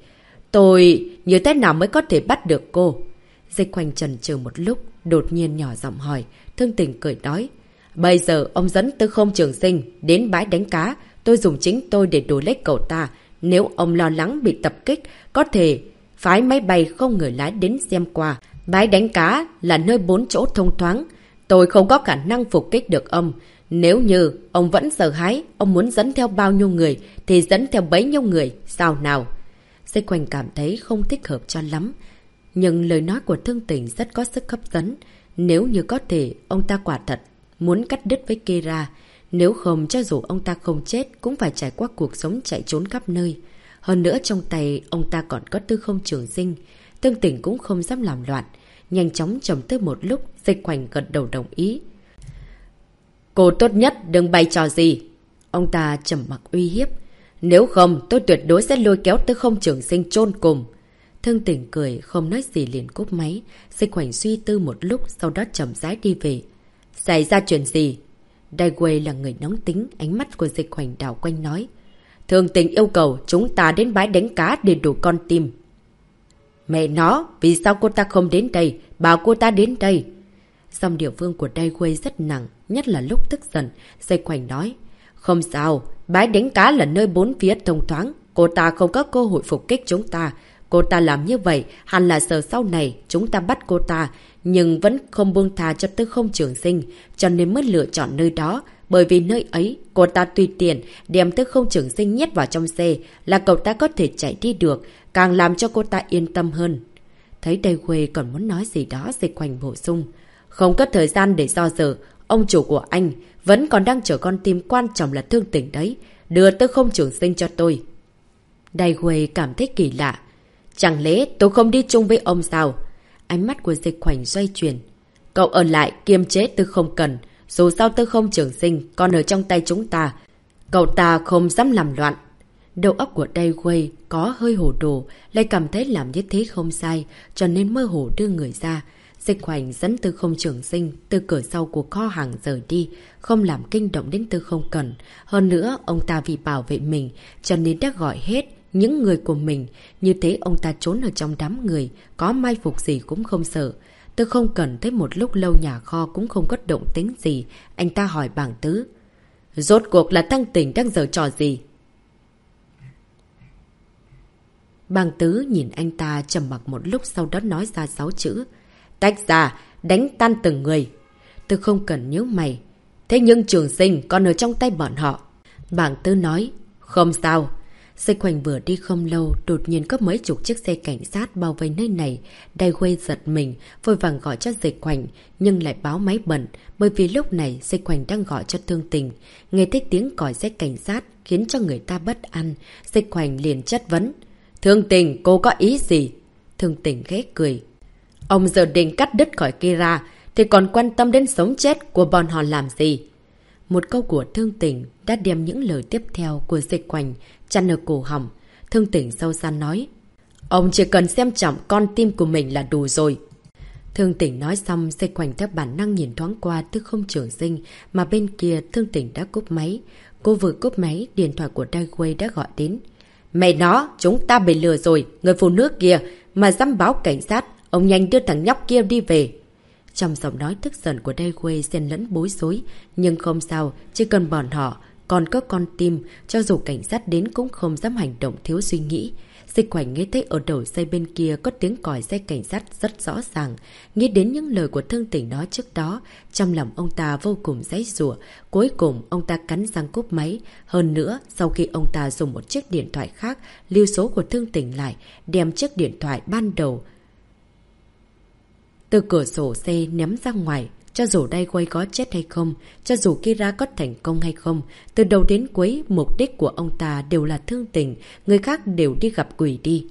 Tôi như thế nào mới có thể bắt được cô? Dịch Hoành chần chừ một lúc, đột nhiên nhỏ giọng hỏi. Thương Tình cười nói. Bây giờ ông dẫn Tư Không Trường Sinh đến bãi đánh cá. Tôi dùng chính tôi để đổi lấy cậu ta. Nếu ông lo lắng bị tập kích, có thể phái máy bay không người lái đến xem qua. Bãi đánh cá là nơi 4 chỗ thông thoáng. Tôi không có khả năng phục kích được ông. Nếu như ông vẫn sợ hãi, ông muốn dẫn theo bao nhiêu người thì dẫn theo bấy nhiêu người, sao nào? Dịch Hoành cảm thấy không thích hợp cho lắm. Nhưng lời nói của Thương Tình rất có sức hấp dẫn. Nếu như có thể, ông ta quả thật muốn cắt đứt với Kira. Nếu không, cho dù ông ta không chết, cũng phải trải qua cuộc sống chạy trốn khắp nơi. Hơn nữa trong tay ông ta còn có Tư Không Trường Sinh. Thương Tình cũng không dám làm loạn. Nhanh chóng trầm tư một lúc, Dịch Hoành gật đầu đồng ý. Cô tốt nhất đừng bày trò gì. Ông ta trầm mặc uy hiếp. Nếu không, tôi tuyệt đối sẽ lôi kéo Tư Không Trường Sinh chôn cùng. Thương Tình cười, không nói gì liền cúp máy. Dịch Hoành suy tư một lúc, sau đó chậm rãi đi về. Xảy ra chuyện gì? Daeway là người nóng tính, ánh mắt của Dịch Hoành đảo quanh nói. Thương Tình yêu cầu chúng ta đến bãi đánh cá để đủ con tim. Mẹ nó, vì sao cô ta không đến đây? Bảo cô ta đến đây. Dòng địa phương của Đai Quê rất nặng, nhất là lúc tức giận. Dây Quanh nói, không sao, bãi đánh cá là nơi bốn phía thông thoáng. Cô ta không có cơ hội phục kích chúng ta. Cô ta làm như vậy, hẳn là sợ sau này chúng ta bắt cô ta, nhưng vẫn không buông tha cho Tư Không Trường Sinh, cho nên mới lựa chọn nơi đó. Bởi vì nơi ấy, cô ta tùy tiện đem Tư Không Trường Sinh nhét vào trong xe, là cậu ta có thể chạy đi được, càng làm cho cô ta yên tâm hơn. Thấy Đai Quê còn muốn nói gì đó, Dịch Hoành bổ sung. Không có thời gian để do dự, ông chủ của anh vẫn còn đang chờ con tim quan trọng là Thương Tỉnh đấy. Đưa Tư Không Trường Sinh cho tôi. Đai Quê cảm thấy kỳ lạ. Chẳng lẽ tôi không đi chung với ông sao? Ánh mắt của Dịch Hoành xoay chuyển. Cậu ở lại kiềm chế Tư Không Cần. Dù sao Tư Không Trường Sinh còn ở trong tay chúng ta. Cậu ta không dám làm loạn. Đầu óc của Đai Quê có hơi hồ đồ, lại cảm thấy làm như thế không sai, cho nên mơ hồ đưa người ra. Dịch Hoành dẫn Tư Không Trường Sinh từ cửa sau của kho hàng rời đi, không làm kinh động đến Tư Không Cần. Hơn nữa, ông ta vì bảo vệ mình, cho nên đã gọi hết những người của mình. Như thế ông ta trốn ở trong đám người, có mai phục gì cũng không sợ. Tư Không Cần thấy một lúc lâu nhà kho cũng không có động tính gì. Anh ta hỏi Bàng Tứ. Rốt cuộc là Thăng Tỉnh đang giở trò gì? Bàng Tứ nhìn anh ta trầm mặc một lúc, sau đó nói ra 6 chữ. Tách ra, đánh tan từng người. Tư Không Cần nhíu mày. Thế nhưng Trường Sinh còn ở trong tay bọn họ. Bàng Tứ nói. Không sao. Dịch Hoành vừa đi không lâu, đột nhiên có mấy chục chiếc xe cảnh sát bao vây nơi này. Đai Quê giật mình, vội vàng gọi cho Dịch Hoành, nhưng lại báo máy bận, bởi vì lúc này Dịch Hoành đang gọi cho Thương Tình. Nghe thấy tiếng còi xe cảnh sát khiến cho người ta bất an. Dịch Hoành liền chất vấn. Thương Tình, cô có ý gì? Thương Tình ghé cười. Ông giờ định cắt đứt khỏi Kira, thì còn quan tâm đến sống chết của bọn họ làm gì? Một câu của Thương Tình đã đem những lời tiếp theo của Dịch Hoành chặn ở cổ họng. Thương Tình sâu xa nói. Ông chỉ cần xem trọng con tim của mình là đủ rồi. Thương Tình nói xong, Dịch Hoành theo bản năng nhìn thoáng qua Tư Không Trường Sinh, mà bên kia Thương Tình đã cúp máy. Cô vừa cúp máy, điện thoại của Đai Quê đã gọi đến. Mẹ nó, chúng ta bị lừa rồi, người phụ nữ kia mà dám báo cảnh sát, ông nhanh đưa thằng nhóc kia đi về. Trong giọng nói tức giận của Đai Quê xen lẫn bối rối, nhưng không sao, chỉ cần bọn họ còn có con tim, cho dù cảnh sát đến cũng không dám hành động thiếu suy nghĩ. Dịch Hoành nghe thấy ở đầu dây bên kia có tiếng còi xe cảnh sát rất rõ ràng, nghĩ đến những lời của Thương Tình nói trước đó, trong lòng ông ta vô cùng giãy giụa. Cuối cùng ông ta cắn răng cúp máy. Hơn nữa, sau khi ông ta dùng một chiếc điện thoại khác lưu số của Thương Tình lại, đem chiếc điện thoại ban đầu từ cửa sổ xe ném ra ngoài. Cho dù Đai Quê có chết hay không, cho dù Kira có thành công hay không, từ đầu đến cuối, mục đích của ông ta đều là Thương Tình, người khác đều đi gặp quỷ đi.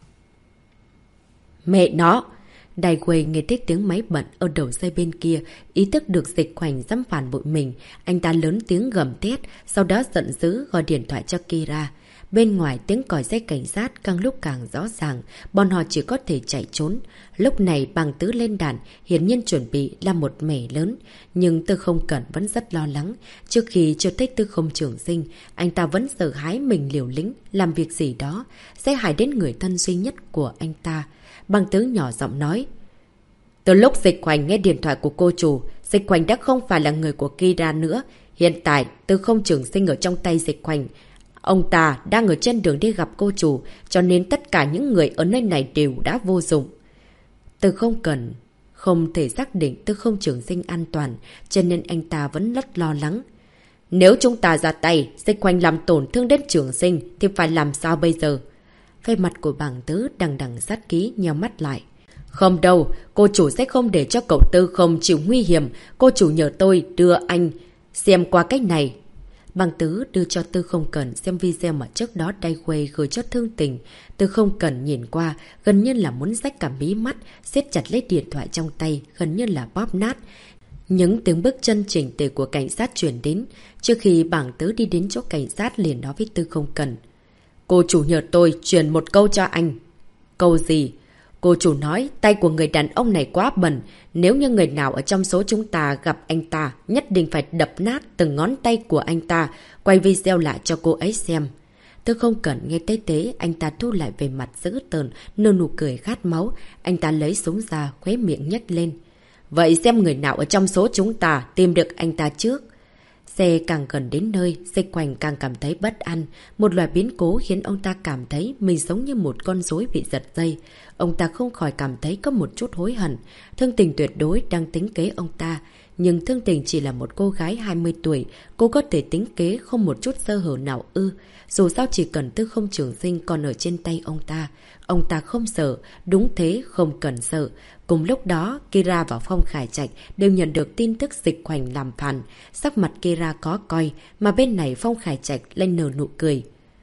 Mẹ nó! Đai Quê nghe thấy tiếng máy bận ở đầu dây bên kia, ý thức được Dịch Hoành dám phản bội mình. Anh ta lớn tiếng gầm thét, sau đó giận dữ gọi điện thoại cho Kira. Bên ngoài tiếng còi xe cảnh sát càng lúc càng rõ ràng, bọn họ chỉ có thể chạy trốn. Lúc này Bàng Tứ lên đàn, hiển nhiên chuẩn bị là một mẻ lớn. Nhưng Tư Không Cần vẫn rất lo lắng. Trước khi chưa thấy Tư Không Trường Sinh, anh ta vẫn sợ hãi mình liều lĩnh, làm việc gì đó sẽ hại đến người thân duy nhất của anh ta. Bàng Tứ nhỏ giọng nói. Từ lúc Dịch Hoành nghe điện thoại của cô chủ, Dịch Hoành đã không phải là người của Kira nữa. Hiện tại, Tư Không Trường Sinh ở trong tay Dịch Hoành. Ông ta đang ở trên đường đi gặp cô chủ, cho nên tất cả những người ở nơi này đều đã vô dụng. Tư Không Cần không thể xác định Tư Không Trường Sinh an toàn, cho nên anh ta vẫn rất lo lắng. Nếu chúng ta ra tay, Dịch Hoành làm tổn thương đến Trường Sinh, thì phải làm sao bây giờ? Về mặt của Bàng Tứ đằng đằng sát khí, nheo mắt lại. Không đâu, cô chủ sẽ không để cho cậu Tư không chịu nguy hiểm. Cô chủ nhờ tôi đưa anh xem qua cách này. Bàng Tứ đưa cho Tư Không Cần xem video mà trước đó Đai Quê gửi cho Thương Tình. Tư Không Cần nhìn qua, gần như là muốn rách cả mí mắt, siết chặt lấy điện thoại trong tay, gần như là bóp nát. Những tiếng bước chân chỉnh tề của cảnh sát chuyển đến. Trước khi Bàng Tứ đi đến chỗ cảnh sát liền nói với Tư Không Cần. Cô chủ nhờ tôi truyền một câu cho anh. Câu gì? Cô chủ nói tay của người đàn ông này quá bẩn. Nếu như người nào ở trong số chúng ta gặp anh ta, nhất định phải đập nát từng ngón tay của anh ta, quay video lại cho cô ấy xem. Tư Không Cẩn nghe tới thế, anh ta thu lại về mặt dữ tợn, nở nụ cười khát máu. Anh ta lấy súng ra, khóe miệng nhếch lên. Vậy xem người nào ở trong số chúng ta tìm được anh ta trước. Xe càng gần đến nơi, Dịch Hoành càng cảm thấy bất an. Một loạt biến cố khiến ông ta cảm thấy mình giống như một con rối bị giật dây. Ông ta không khỏi cảm thấy có một chút hối hận. Thương Tình tuyệt đối đang tính kế ông ta. Nhưng Thương Tình chỉ là một cô gái 20 tuổi, cô có thể tính kế không một chút sơ hở nào ư. Dù sao chỉ cần Tư Không Trường Sinh còn ở trên tay ông ta không sợ, đúng thế không cần sợ. Cùng lúc đó, Kira và Phong Khải Trạch đều nhận được tin tức Dịch Hoành làm phản. Sắc mặt Kira có coi, mà bên này Phong Khải Trạch lên nở nụ cười.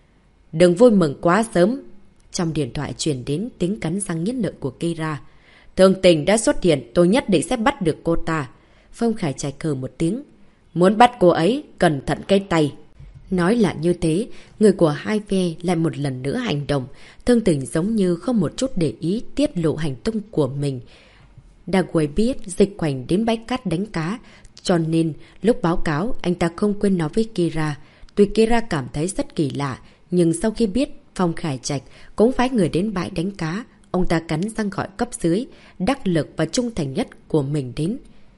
Đừng vui mừng quá sớm. Trong điện thoại truyền đến tiếng cắn răng nghiến lợi của Kira. Thương Tình đã xuất hiện, tôi nhất định sẽ bắt được cô ta. Phong Khải Trạch hừ một tiếng. Muốn bắt cô ấy, cẩn thận cái tay. Nói là như thế, người của hai phe lại một lần nữa hành động. Thương Tình giống như không một chút để ý tiết lộ hành tung của mình. Dagway biết Dịch Hoành đến bãi cát đánh cá, cho nên lúc báo cáo anh ta không quên nói với Kira. Tuy Kira cảm thấy rất kỳ lạ, nhưng sau khi biết Phong Khải Trạch cũng phái người đến bãi đánh cá, ông ta cắn răng gọi cấp dưới, đắc lực và trung thành nhất của mình đến.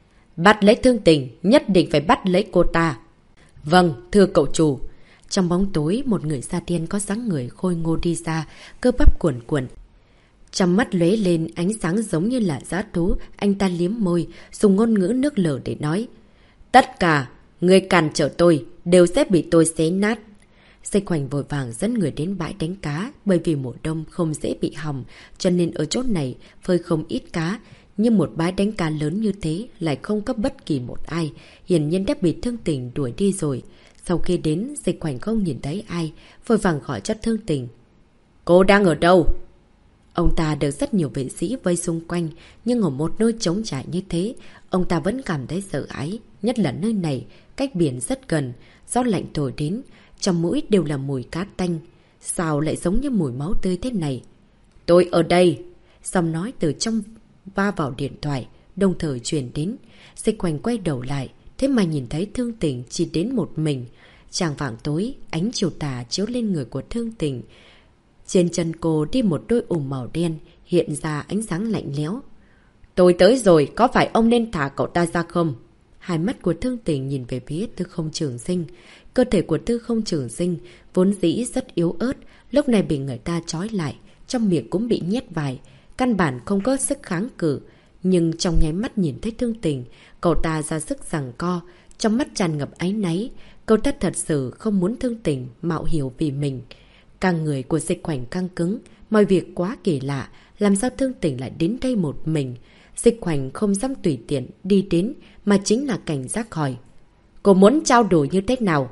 Bắt lấy Thương Tình, nhất định phải bắt lấy cô ta. Vâng, thưa cậu chủ. Trong bóng tối, một người da đen có dáng người khôi ngô đi ra, cơ bắp cuồn cuộn. Trong mắt lóe lên ánh sáng giống như là dã thú, anh ta liếm môi, dùng ngôn ngữ nước lở để nói. Tất cả, người cản trở tôi, đều sẽ bị tôi xé nát. Dịch Hoành vội vàng dẫn người đến bãi đánh cá, bởi vì mùa đông không dễ bị hỏng, cho nên ở chỗ này phơi không ít cá. Nhưng một bãi đánh cá lớn như thế lại không có bất kỳ một ai, hiển nhiên đã bị Thương Tình đuổi đi rồi. Sau khi đến, Dịch Hoành không nhìn thấy ai, vội vàng gọi cho Thương Tình. Cô đang ở đâu? Ông ta được rất nhiều vệ sĩ vây xung quanh, nhưng ở một nơi trống trải như thế, ông ta vẫn cảm thấy sợ hãi, nhất là nơi này, cách biển rất gần, gió lạnh thổi đến, trong mũi đều là mùi cát tanh. Sao lại giống như mùi máu tươi thế này? Tôi ở đây! Giọng nói từ trong va vào điện thoại, đồng thời truyền đến. Dịch Hoành quay đầu lại, thế mà nhìn thấy Thương Tình chỉ đến một mình. Tràng vàng tối, ánh chiều tà chiếu lên người của Thương Tình. Trên chân cô đi một đôi ủng màu đen, hiện ra ánh sáng lạnh lẽo. Tôi tới rồi, có phải ông nên thả cậu ta ra không? Hai mắt của Thương Tình nhìn về phía Tư Không Trường Sinh. Cơ thể của Tư Không Trường Sinh vốn dĩ rất yếu ớt, lúc này bị người ta trói lại, trong miệng cũng bị nhét vải, căn bản không có sức kháng cự. Nhưng trong nháy mắt nhìn thấy Thương Tình, cậu ta ra sức giằng co, trong mắt tràn ngập áy náy. Cậu ta thật sự không muốn Thương Tình mạo hiểu vì mình. Càng người của Dịch Hoành căng cứng, mọi việc quá kỳ lạ, làm sao Thương Tình lại đến đây một mình. Dịch Hoành không dám tùy tiện đi đến, mà chính là cảnh giác hỏi. Cô muốn trao đổi như thế nào?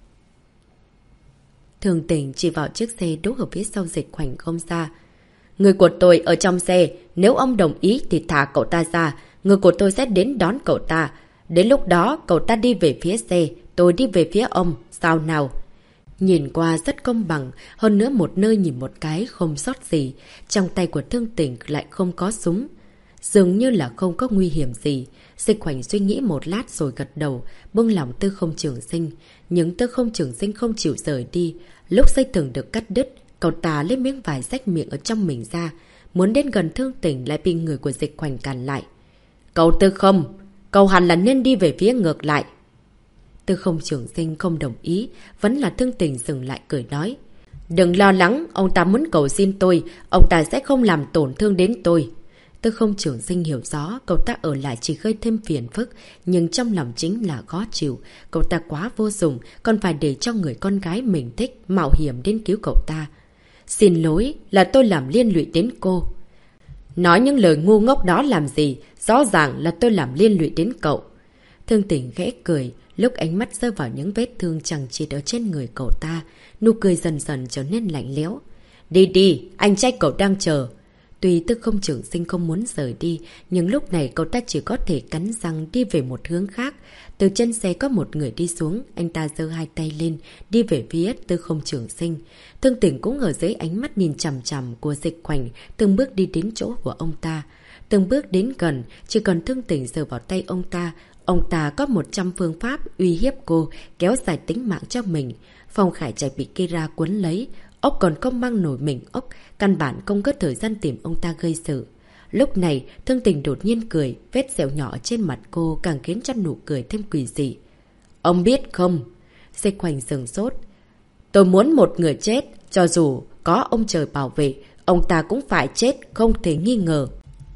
Thương Tình chỉ vào chiếc xe đỗ ở phía sau Dịch Hoành không xa. Người của tôi ở trong xe, nếu ông đồng ý thì thả cậu ta ra, người của tôi sẽ đến đón cậu ta. Đến lúc đó cậu ta đi về phía xe, tôi đi về phía ông, sao nào? Nhìn qua rất công bằng, hơn nữa một nơi nhìn một cái không sót gì, trong tay của Thương Tình lại không có súng. Dường như là không có nguy hiểm gì. Dịch Hoành suy nghĩ một lát rồi gật đầu, buông lòng Tư Không Trường Sinh. Nhưng Tư Không Trường Sinh không chịu rời đi. Lúc dây thừng được cắt đứt, cậu ta lấy miếng vải rách miệng ở trong mình ra, muốn đến gần Thương Tình lại bị người của Dịch Hoành cản lại. Cậu Tư Không, cậu hẳn là nên đi về phía ngược lại. Tư Không Trường Sinh không đồng ý, vẫn là Thương Tình dừng lại cười nói. Đừng lo lắng, ông ta muốn cầu xin tôi, ông ta sẽ không làm tổn thương đến tôi. Tư Không Trường Sinh hiểu rõ cậu ta ở lại chỉ gây thêm phiền phức, nhưng trong lòng chính là khó chịu. Cậu ta quá vô dụng, còn phải để cho người con gái mình thích mạo hiểm đến cứu cậu ta. Xin lỗi, là tôi làm liên lụy đến cô. Nói những lời ngu ngốc đó làm gì, rõ ràng là tôi làm liên lụy đến cậu. Thương Tình khẽ cười, lúc ánh mắt rơi vào những vết thương chẳng chịt ở trên người cậu ta, nụ cười dần dần trở nên lạnh lẽo. Đi đi, anh trai cậu đang chờ. Tuy Tư Không Trường Sinh không muốn rời đi, nhưng lúc này cậu ta chỉ có thể cắn răng đi về một hướng khác. Từ chân xe có một người đi xuống, anh ta giơ hai tay lên, đi về phía Tư Không Trường Sinh. Thương Tình cũng ở dưới ánh mắt nhìn chằm chằm của Dịch Hoành, từng bước đi đến chỗ của ông ta. từng bước đến gần, chỉ cần Thương Tình sờ vào tay ông ta có 100 phương pháp uy hiếp cô, kéo dài tính mạng cho mình. Phong Khải Trạch bị Kira cuốn lấy, ốc còn không mang nổi mình ốc, căn bản không có thời gian tìm ông ta gây sự. Lúc này, Thương Tình đột nhiên cười, vết sẹo nhỏ trên mặt cô càng khiến cho nụ cười thêm quỷ dị. Ông biết không? Dịch Hoành sừng sốt. Tôi muốn một người chết, cho dù có ông trời bảo vệ, ông ta cũng phải chết, không thể nghi ngờ.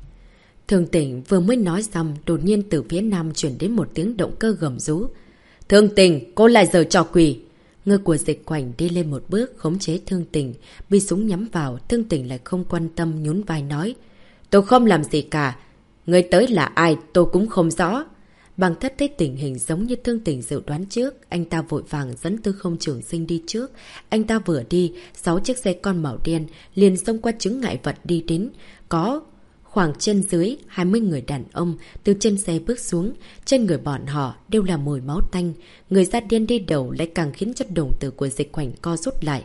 Thương Tình vừa mới nói xong, đột nhiên từ phía nam chuyển đến một tiếng động cơ gầm rú. Thương Tình, cô lại giở trò quỷ. Người của Dịch Hoành đi lên một bước, khống chế Thương Tình, bị súng nhắm vào, Thương Tình lại không quan tâm, nhún vai nói. Tôi không làm gì cả. Người tới là ai, tôi cũng không rõ. Bằng Thất thấy tình hình giống như Thương Tình dự đoán trước, anh ta vội vàng dẫn Tư Không Trường Sinh đi trước. Anh ta vừa đi, 6 chiếc xe con màu đen liền xông qua chướng ngại vật đi đến. Có khoảng trên dưới 20 người đàn ông từ trên xe bước xuống, trên người bọn họ đều là mùi máu tanh. Người da đen đi đầu lại càng khiến cho đồng tử của Dịch Hoành co rút lại.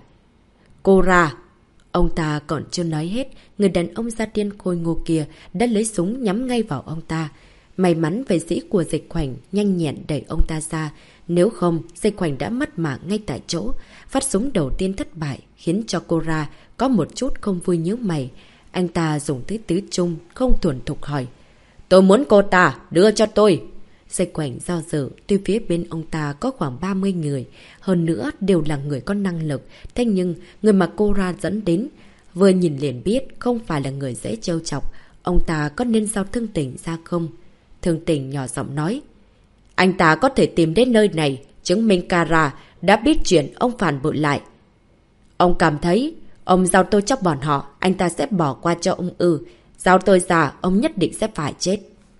Cô ra! Ông ta còn chưa nói hết, người đàn ông da đen khôi ngô kia đã lấy súng nhắm ngay vào ông ta. May mắn vệ sĩ của Dịch Hoành nhanh nhẹn đẩy ông ta ra, nếu không Dịch Hoành đã mất mạng ngay tại chỗ. Phát súng đầu tiên thất bại khiến cho cô ra có một chút không vui nhíu mày. Anh ta dùng tới tứ trung, không thuần thục hỏi. Tôi muốn cô ta, đưa cho tôi. Dịch Hoành do dự, tuy phía bên ông ta có khoảng 30 người, hơn nữa đều là người có năng lực. Thế nhưng, người mà cô ra dẫn đến, vừa nhìn liền biết không phải là người dễ trêu chọc. Ông ta có nên giao Thương Tình ra không? Thương Tình nhỏ giọng nói. Anh ta có thể tìm đến nơi này, chứng minh Kara đã biết chuyện ông phản bội lại. Ông cảm thấy, ông giao tôi cho bọn họ, anh ta sẽ bỏ qua cho ông ư. Giao tôi ra, ông nhất định sẽ phải chết.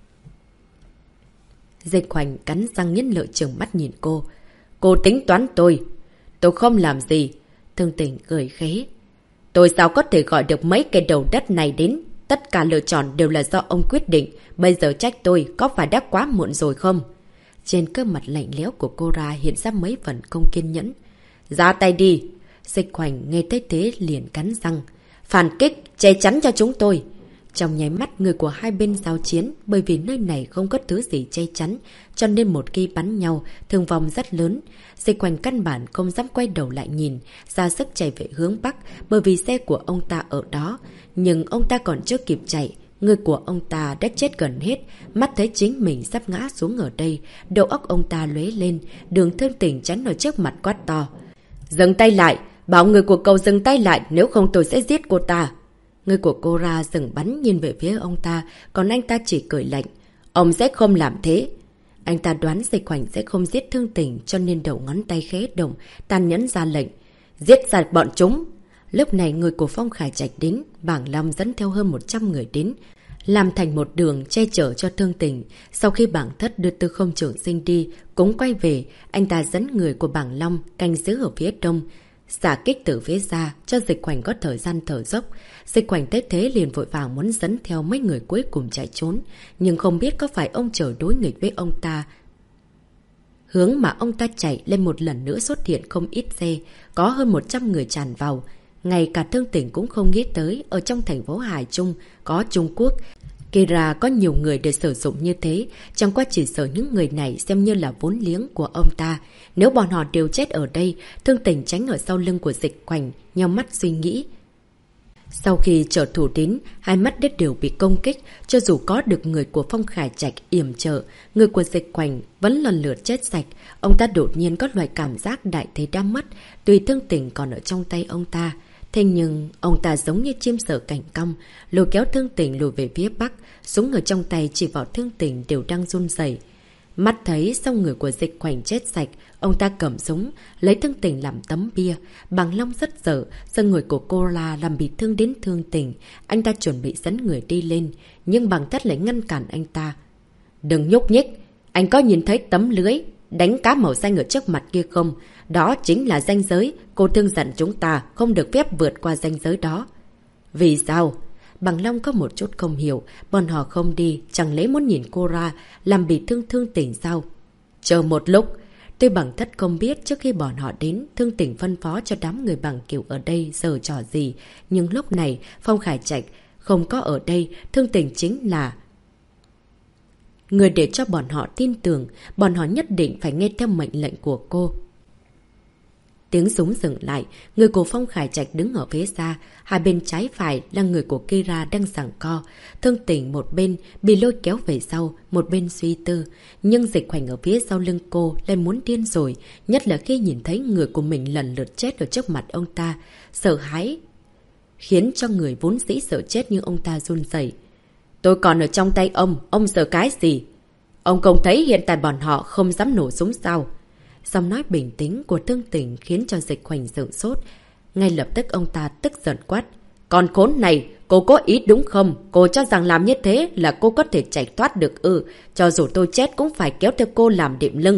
Dịch Hoành cắn răng nghiến lợi trừng mắt nhìn cô. Cô tính toán tôi không làm gì. Thương Tình cười khế. Tôi sao có thể gọi được mấy cái đầu đất này đến? Tất cả lựa chọn đều là do ông quyết định. Bây giờ trách tôi có phải đã quá muộn rồi không? Trên cơ mặt lạnh lẽo của cô ra hiện ra mấy phần không kiên nhẫn. Ra tay đi. Dịch Hoành nghe thấy thế liền cắn răng. Phản kích, che chắn cho chúng tôi. Trong nháy mắt người của hai bên giao chiến, bởi vì nơi này không có thứ gì che chắn, cho nên một khi bắn nhau, thương vong rất lớn. Dịch Hoành căn bản không dám quay đầu lại nhìn, ra sức chạy về hướng Bắc, bởi vì xe của ông ta ở đó. Nhưng ông ta còn chưa kịp chạy, người của ông ta đã chết gần hết, mắt thấy chính mình sắp ngã xuống ở đây, đầu óc ông ta lóe lên, Đường Thương Tình chắn ở trước mặt quát to. Dừng tay lại, bảo người của cậu dừng tay lại, nếu không tôi sẽ giết cô ta. Người của cô ra dừng bắn nhìn về phía ông ta, còn anh ta chỉ cười lạnh. Ông sẽ không làm thế. Anh ta đoán Dịch Hoành sẽ không giết Thương Tình, cho nên đầu ngón tay khẽ động, tàn nhẫn ra lệnh. Giết sạch bọn chúng. Lúc này người của Phong Khải Trạch đến, Bảng Long dẫn theo hơn 100 người đến, làm thành một đường che chở cho Thương Tình. Sau khi Bảng Thất đưa Tư Không Trường Sinh đi, cũng quay về, anh ta dẫn người của Bảng Long canh giữ ở phía đông, xả kích từ phía ra cho Dịch Hoành có thời gian thở dốc. Dịch Hoành thấy thế liền vội vàng muốn dẫn theo mấy người cuối cùng chạy trốn, nhưng không biết có phải ông trời đối nghịch với ông ta. Hướng mà ông ta chạy lên một lần nữa xuất hiện không ít xe, có hơn 100 người tràn vào. Ngay cả Thương Tình cũng không nghĩ tới ở trong thành phố Hải Trung có Trung Quốc. Kira có nhiều người để sử dụng như thế, chẳng qua chỉ sợ những người này xem như là vốn liếng của ông ta. Nếu bọn họ đều chết ở đây, Thương Tình tránh ở sau lưng của Dịch Hoành, nheo mắt suy nghĩ. Sau khi trợ thủ đến, hai mắt đất đều bị công kích, cho dù có được người của Phong Khải Trạch yểm trợ, người của Dịch Hoành vẫn lần lượt chết sạch. Ông ta đột nhiên có loại cảm giác đại thế đã mất, tùy Thương Tình còn ở trong tay ông ta. Thế nhưng, ông ta giống như chim sợ cảnh cong, lôi kéo Thương Tình lùi về phía Bắc, súng ở trong tay chỉ vào Thương Tình đều đang run rẩy. Mắt thấy sau người của Dịch Hoành chết sạch, ông ta cầm súng, lấy Thương Tình làm tấm bia. Bàng Long rất sợ, sợ người của cô la làm bị thương đến Thương Tình. Anh ta chuẩn bị dẫn người đi lên, nhưng Bàng Thất lại ngăn cản anh ta. Đừng nhúc nhích, anh có nhìn thấy tấm lưới đánh cá màu xanh ở trước mặt kia không? Đó chính là ranh giới, cô Thương dặn chúng ta không được phép vượt qua ranh giới đó. Vì sao? Bàng Long có một chút không hiểu, bọn họ không đi, chẳng lẽ muốn nhìn cô ra, làm bị thương Thương Tình sao? Chờ một lúc, tuy Bàng Thất không biết trước khi bọn họ đến, Thương Tình phân phó cho đám người Bàng Kiều ở đây giở trò gì, nhưng lúc này Phong Khải Trạch không có ở đây, Thương Tình chính là người để cho bọn họ tin tưởng, bọn họ nhất định phải nghe theo mệnh lệnh của cô. Tiếng súng dừng lại, người của Phong Khải Trạch đứng ở phía xa, hai bên trái phải là người của Kira đang giằng co. Thương Tình một bên bị lôi kéo về sau, một bên suy tư. Nhưng Dịch Hoành ở phía sau lưng cô lại muốn điên rồi, nhất là khi nhìn thấy người của mình lần lượt chết ở trước mặt ông ta. Sợ hãi khiến cho người vốn dĩ sợ chết như ông ta run rẩy. Tôi còn ở trong tay ông sợ cái gì? Ông không thấy hiện tại bọn họ không dám nổ súng sao? Giọng nói bình tĩnh của Thương Tình khiến cho Dịch Hoành sửng sốt. Ngay lập tức ông ta tức giận quát. Con khốn này, cô có ý đúng không? Cô cho rằng làm như thế là cô có thể chạy thoát được cho dù tôi chết cũng phải kéo theo cô làm đệm lưng.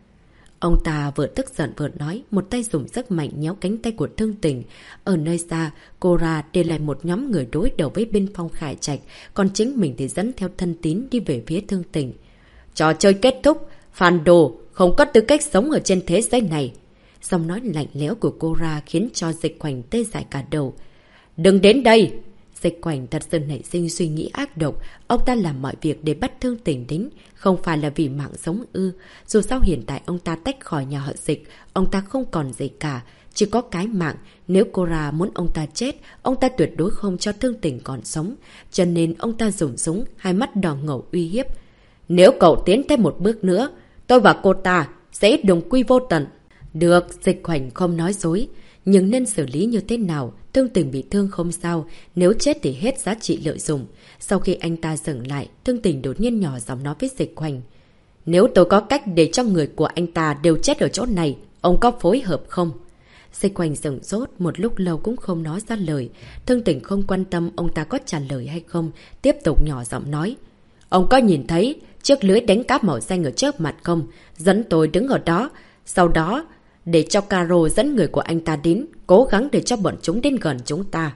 Ông ta vừa tức giận vừa nói, một tay dùng sức mạnh nhéo cánh tay của Thương Tình. Ở nơi xa, Cora để lại một nhóm người đối đầu với bên Phong Khải Trạch, còn chính mình thì dẫn theo thân tín đi về phía Thương Tình. Trò chơi kết thúc, phản đồ không có tư cách sống ở trên thế giới này. Giọng nói lạnh lẽo của Cora khiến cho Dịch Hoành tê dại cả đầu. Đừng đến đây! Dịch Hoành thật sự nảy sinh suy nghĩ ác độc. Ông ta làm mọi việc để bắt Thương Tình đến, không phải là vì mạng sống Dù sao hiện tại ông ta tách khỏi nhà họ Dịch, ông ta không còn gì cả, chỉ có cái mạng. Nếu Cora muốn ông ta chết, ông ta tuyệt đối không cho Thương Tình còn sống. Cho nên ông ta dùng súng, hai mắt đỏ ngầu uy hiếp. Nếu cậu tiến thêm một bước nữa, tôi và cô ta sẽ đồng quy vô tận. Được, Dịch Hoành không nói dối. Nhưng nên xử lý như thế nào? Thương Tình bị thương không sao, nếu chết thì hết giá trị lợi dụng. Sau khi anh ta dừng lại, Thương Tình đột nhiên nhỏ giọng nói với Dịch Hoành. Nếu tôi có cách để cho người của anh ta đều chết ở chỗ này, ông có phối hợp không? Dịch Hoành sửng sốt, một lúc lâu cũng không nói ra lời. Thương Tình không quan tâm ông ta có trả lời hay không, tiếp tục nhỏ giọng nói. Ông có nhìn thấy chiếc lưới đánh cá màu xanh ở trước mặt không? Dẫn tôi đứng ở đó, sau đó để cho Caro dẫn người của anh ta đến, cố gắng để cho bọn chúng đến gần chúng ta.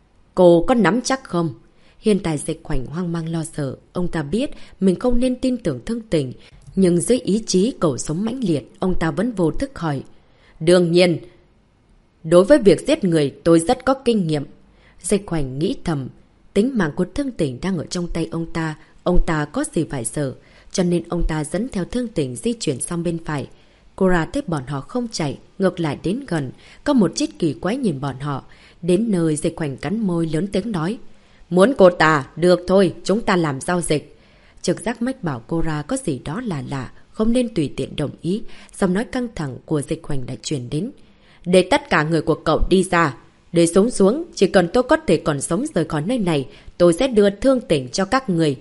Cô có nắm chắc không? Hiện tại Dịch Hoành hoang mang lo sợ. Ông ta biết mình không nên tin tưởng Thương Tình, nhưng dưới ý chí cầu sống mãnh liệt, ông ta vẫn vô thức hỏi. Đương nhiên, đối với việc giết người tôi rất có kinh nghiệm. Dịch Hoành nghĩ thầm, tính mạng của Thương Tình đang ở trong tay ông ta có gì phải sợ, cho nên ông ta dẫn theo Thương Tình di chuyển sang bên phải. Cora thấy bọn họ không chạy, ngược lại đến gần, có một chút kỳ quái nhìn bọn họ. Đến nơi Dịch Hoành cắn môi lớn tiếng nói. Muốn cô ta, được thôi, chúng ta làm giao dịch. Trực giác mách bảo Cora có gì đó là lạ, không nên tùy tiện đồng ý. Giọng nói căng thẳng của Dịch Hoành đã truyền đến. Để tất cả người của cậu đi ra. Để súng xuống, chỉ cần tôi có thể còn sống rời khỏi nơi này, tôi sẽ đưa Thương Tình cho các người.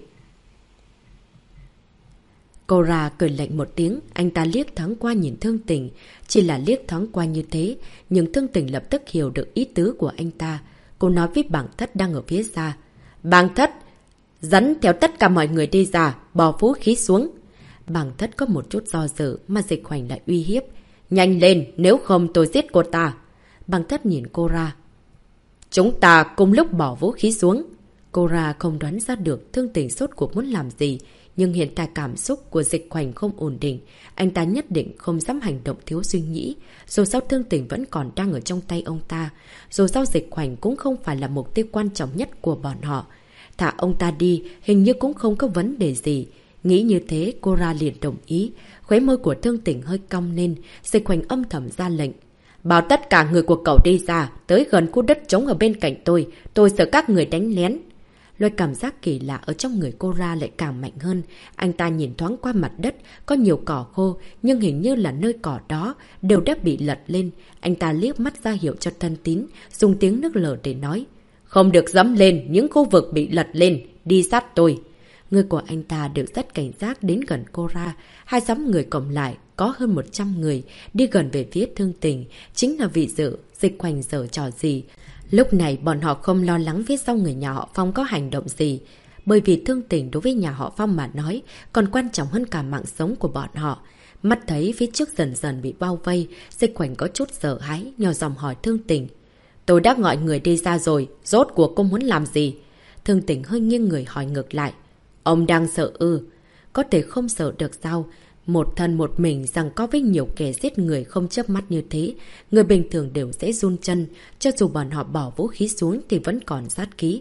Cora cười lạnh một tiếng, anh ta liếc thoáng qua nhìn Thương Tình. Chỉ là liếc thoáng qua như thế, nhưng Thương Tình lập tức hiểu được ý tứ của anh ta. Cô nói với bảng thất đang ở phía xa. Bảng thất, dẫn theo tất cả mọi người đi ra, bỏ vũ khí xuống. Bảng thất có một chút do dự mà Dịch Hoành lại uy hiếp. Nhanh lên, nếu không tôi giết cô ta. Bảng thất nhìn Cora. Chúng ta cùng lúc bỏ vũ khí xuống. Cora không đoán ra được Thương Tình sốt cuộc muốn làm gì. Nhưng hiện tại cảm xúc của Dịch Hoành không ổn định. Anh ta nhất định không dám hành động thiếu suy nghĩ. Dù sao Thương Tình vẫn còn đang ở trong tay ông ta. Dù sao Dịch Hoành cũng không phải là mục tiêu quan trọng nhất của bọn họ. Thả ông ta đi hình như cũng không có vấn đề gì. Nghĩ như thế Cora liền đồng ý. Khóe môi của Thương Tình hơi cong lên. Dịch Hoành âm thầm ra lệnh. Bảo tất cả người của cậu đi ra, tới gần khu đất trống ở bên cạnh tôi sợ các người đánh lén. Loại cảm giác kỳ lạ ở trong người Cora lại càng mạnh hơn. Anh ta nhìn thoáng qua mặt đất, có nhiều cỏ khô, nhưng hình như là nơi cỏ đó đều đã bị lật lên. Anh ta liếc mắt ra hiệu cho thân tín, dùng tiếng nước lở để nói. Không được dẫm lên những khu vực bị lật lên, đi sát tôi. Người của anh ta đều rất cảnh giác đến gần Cora. Hai nhóm người cộng lại, có hơn 100 người, đi gần về phía Thương Tình. Chính là vì dự, Dịch Hoành giở trò gì. Lúc này bọn họ không lo lắng phía sau người nhà họ Phong có hành động gì. Bởi vì Thương Tình đối với nhà họ Phong mà nói còn quan trọng hơn cả mạng sống của bọn họ. Mắt thấy phía trước dần dần bị bao vây, Dịch Hoành có chút sợ hãi, nhỏ giọng hỏi Thương Tình. Tôi đã gọi người đi ra rồi, rốt cuộc cô muốn làm gì? Thương Tình hơi nghiêng người hỏi ngược lại. Ông đang sợ Có thể không sợ được sao? Một thân một mình rằng có với nhiều kẻ giết người không chớp mắt như thế, người bình thường đều sẽ run chân, cho dù bọn họ bỏ vũ khí xuống thì vẫn còn sát khí.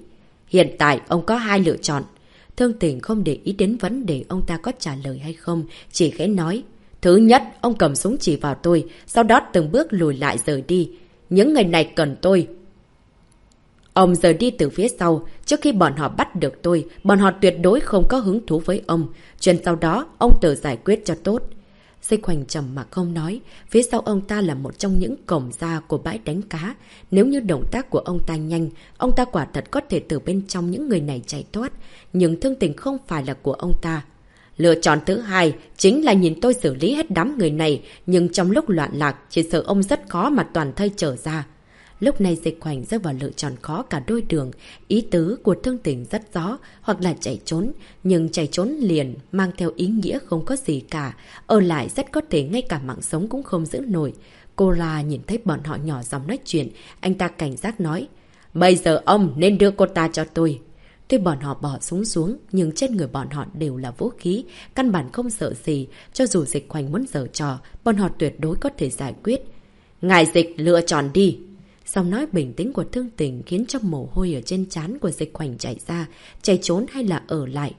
Hiện tại ông có hai lựa chọn. Thương Tình không để ý đến vấn đề ông ta có trả lời hay không, chỉ khẽ nói. Thứ nhất, ông cầm súng chỉ vào tôi, sau đó từng bước lùi lại rời đi. Những người này cần tôi. Ông rời đi từ phía sau, trước khi bọn họ bắt được tôi, bọn họ tuyệt đối không có hứng thú với ông. Chuyện sau đó, ông tự giải quyết cho tốt. Dịch Hoành trầm mặc không nói, phía sau ông ta là một trong những cổng ra của bãi đánh cá. Nếu như động tác của ông ta nhanh, ông ta quả thật có thể từ bên trong những người này chạy thoát. Nhưng Thương Tình không phải là của ông ta. Lựa chọn thứ hai chính là nhìn tôi xử lý hết đám người này, nhưng trong lúc loạn lạc, chỉ sợ ông rất khó mà toàn thây trở ra. Lúc này Dịch Hoành rơi vào lựa chọn khó cả đôi đường. Ý tứ của Thương Tình rất rõ, hoặc là chạy trốn, nhưng chạy trốn liền mang theo ý nghĩa không có gì cả. Ở lại rất có thể ngay cả mạng sống cũng không giữ nổi. Cô Ra nhìn thấy bọn họ nhỏ giọng nói chuyện, anh ta cảnh giác nói. Bây giờ ông nên đưa cô ta cho tôi. Tuy bọn họ bỏ súng xuống, nhưng trên người bọn họ đều là vũ khí, căn bản không sợ gì. Cho dù Dịch Hoành muốn giở trò, bọn họ tuyệt đối có thể giải quyết. Ngài Dịch lựa chọn đi. Giọng nói bình tĩnh của Thương Tình khiến cho mồ hôi ở trên trán của Dịch Hoành chảy ra, chạy trốn hay là ở lại.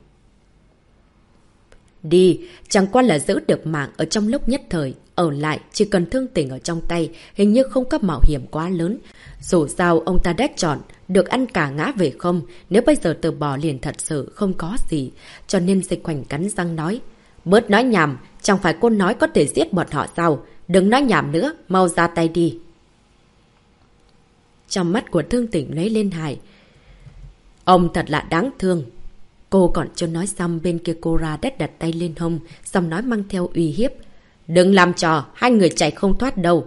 Đi, chẳng qua là giữ được mạng ở trong lúc nhất thời, ở lại chỉ cần Thương Tình ở trong tay, hình như không có mạo hiểm quá lớn. Dù sao ông ta đã chọn, được ăn cả ngã về không, nếu bây giờ từ bỏ liền thật sự không có gì. Cho nên Dịch Hoành cắn răng nói, bớt nói nhảm, chẳng phải cô nói có thể giết bọn họ sao, đừng nói nhảm nữa, mau ra tay đi. Trong mắt của Thương Tình lấy lên hài. Ông thật là đáng thương. Cô còn chưa nói xong, bên kia cô Ra đã đặt tay lên hông, xong nói mang theo uy hiếp. Đừng làm trò, hai người chạy không thoát đâu.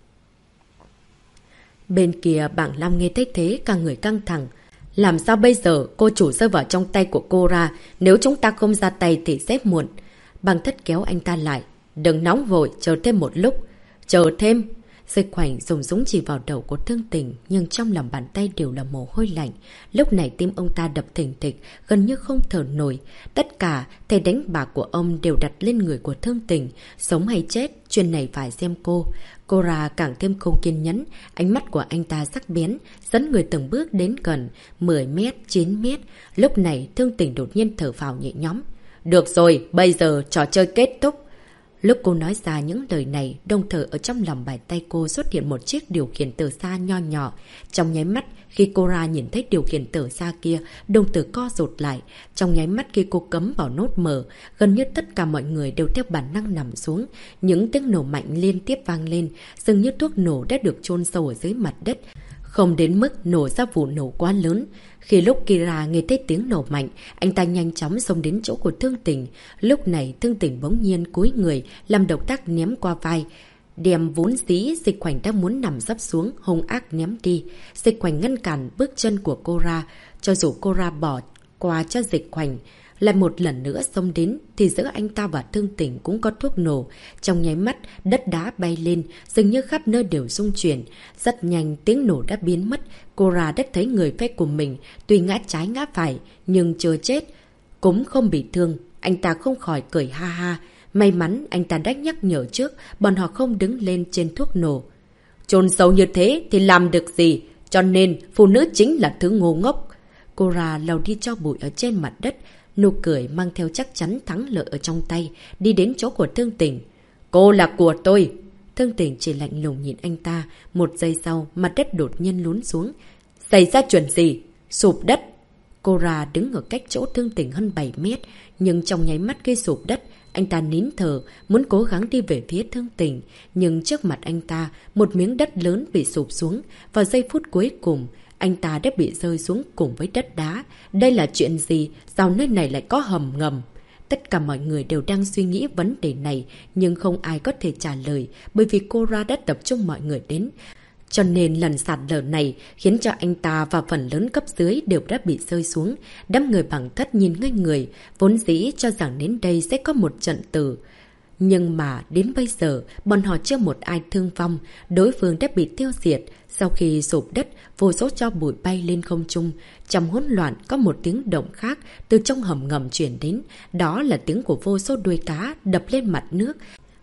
Bên kia Bảng Lam nghe thấy thế, cả người căng thẳng. Làm sao bây giờ cô chủ rơi vào trong tay của cô Ra, nếu chúng ta không ra tay thì sẽ muộn. Bàng Thất kéo anh ta lại. Đừng nóng vội, chờ thêm một lúc. Chờ thêm. Dịch Hoành dùng súng chỉ vào đầu của Thương Tình, nhưng trong lòng bàn tay đều là mồ hôi lạnh. Lúc này tim ông ta đập thình thịch, gần như không thở nổi. Tất cả thầy đánh bạc của ông đều đặt lên người của Thương Tình. Sống hay chết, chuyện này phải xem cô. Cô Ra càng thêm không kiên nhẫn, ánh mắt của anh ta sắc bén, dẫn người từng bước đến gần, 10 mét, 9 mét. Lúc này Thương Tình đột nhiên thở phào nhẹ nhõm. Được rồi, bây giờ trò chơi kết thúc. Lúc cô nói ra những lời này, đồng thời ở trong lòng bàn tay cô xuất hiện một chiếc điều khiển từ xa nho nhỏ. Trong nháy mắt, khi cô Ra nhìn thấy điều khiển từ xa kia, đồng tử co rụt lại. Trong nháy mắt khi cô cấm vào nốt mở, gần như tất cả mọi người đều theo bản năng nằm xuống. Những tiếng nổ mạnh liên tiếp vang lên, dường như thuốc nổ đã được chôn sâu ở dưới mặt đất. Không đến mức nổ ra vụ nổ quá lớn. Khi lúc Kira nghe thấy tiếng nổ mạnh, anh ta nhanh chóng xông đến chỗ của Thương Tình. Lúc này Thương Tình bỗng nhiên cúi người, làm động tác ném qua vai. Đem vốn dĩ Dịch Hoành đang muốn nằm sấp xuống, hung ác ném đi. Dịch Hoành ngăn cản bước chân của cô Ra. Cho dù cô Ra bỏ qua cho Dịch Hoành, lại một lần nữa xông đến, thì giữa anh ta và Thương Tình cũng có thuốc nổ. Trong nháy mắt, đất đá bay lên, dường như khắp nơi đều rung chuyển. Rất nhanh, tiếng nổ đã biến mất. Cô Ra đã thấy người phe của mình, tuy ngã trái ngã phải, nhưng chưa chết, cũng không bị thương. Anh ta không khỏi cười ha ha. May mắn anh ta đã nhắc nhở trước, bọn họ không đứng lên trên thuốc nổ. Chôn sâu như thế thì làm được gì? Cho nên, phụ nữ chính là thứ ngu ngốc. Cô Ra lau đi cho bụi ở trên mặt đất, nụ cười mang theo chắc chắn thắng lợi ở trong tay, đi đến chỗ của Thương Tình. Cô là của tôi. Thương Tình chỉ lạnh lùng nhìn anh ta, một giây sau, mặt đất đột nhiên lún xuống. Xảy ra chuyện gì? Sụp đất. Cô Ra đứng ở cách chỗ Thương Tình hơn 7 mét, nhưng trong nháy mắt khi sụp đất, anh ta nín thở, muốn cố gắng đi về phía Thương Tình. Nhưng trước mặt anh ta, một miếng đất lớn bị sụp xuống. Vào giây phút cuối cùng, anh ta đã bị rơi xuống cùng với đất đá. Đây là chuyện gì? Sao nơi này lại có hầm ngầm? Tất cả mọi người đều đang suy nghĩ vấn đề này, nhưng không ai có thể trả lời, bởi vì cô Ra đã tập trung mọi người đến. Cho nên lần sạt lở này khiến cho anh ta và phần lớn cấp dưới đều đã bị rơi xuống. Đám người Bàng Thất nhìn ngây người, vốn dĩ cho rằng đến đây sẽ có một trận tử. Nhưng mà đến bây giờ, bọn họ chưa một ai thương vong, đối phương đã bị tiêu diệt. Sau khi sụp đất, vô số tro bụi bay lên không trung. Trong hỗn loạn có một tiếng động khác từ trong hầm ngầm chuyển đến. Đó là tiếng của vô số đuôi cá đập lên mặt nước.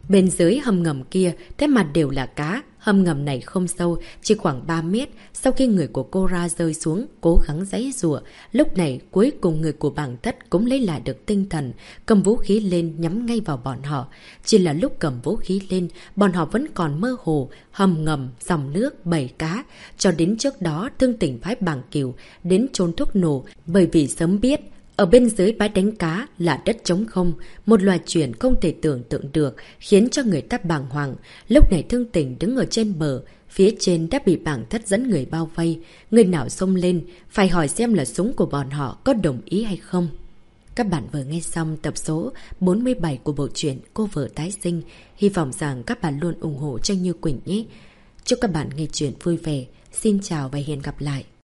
Bên dưới hầm ngầm kia, thế mặt đều là cá. Hầm ngầm này không sâu, chỉ khoảng 3 mét. Sau khi người của cô ra rơi xuống, cố gắng giãy giụa. Lúc này, cuối cùng người của bàng thất cũng lấy lại được tinh thần, cầm vũ khí lên nhắm ngay vào bọn họ. Chỉ là lúc cầm vũ khí lên, bọn họ vẫn còn mơ hồ, hầm ngầm, dòng nước, bầy cá. Cho đến trước đó, Thương Tỉnh phái Bàng Kiều đến trôn thuốc nổ, bởi vì sớm biết, ở bên dưới bãi đánh cá là đất trống không, một loài chuyện không thể tưởng tượng được, khiến cho người ta bàng hoàng. Lúc này Thương Tỉnh đứng ở trên bờ, phía trên đã bị bàng thất dẫn người bao vây. Người nào xông lên, phải hỏi xem là súng của bọn họ có đồng ý hay không. Các bạn vừa nghe xong tập số 47 của bộ truyện Cô Vợ Tái Sinh. Hy vọng rằng các bạn luôn ủng hộ cho Như Quỳnh nhé. Chúc các bạn nghe chuyện vui vẻ. Xin chào và hẹn gặp lại.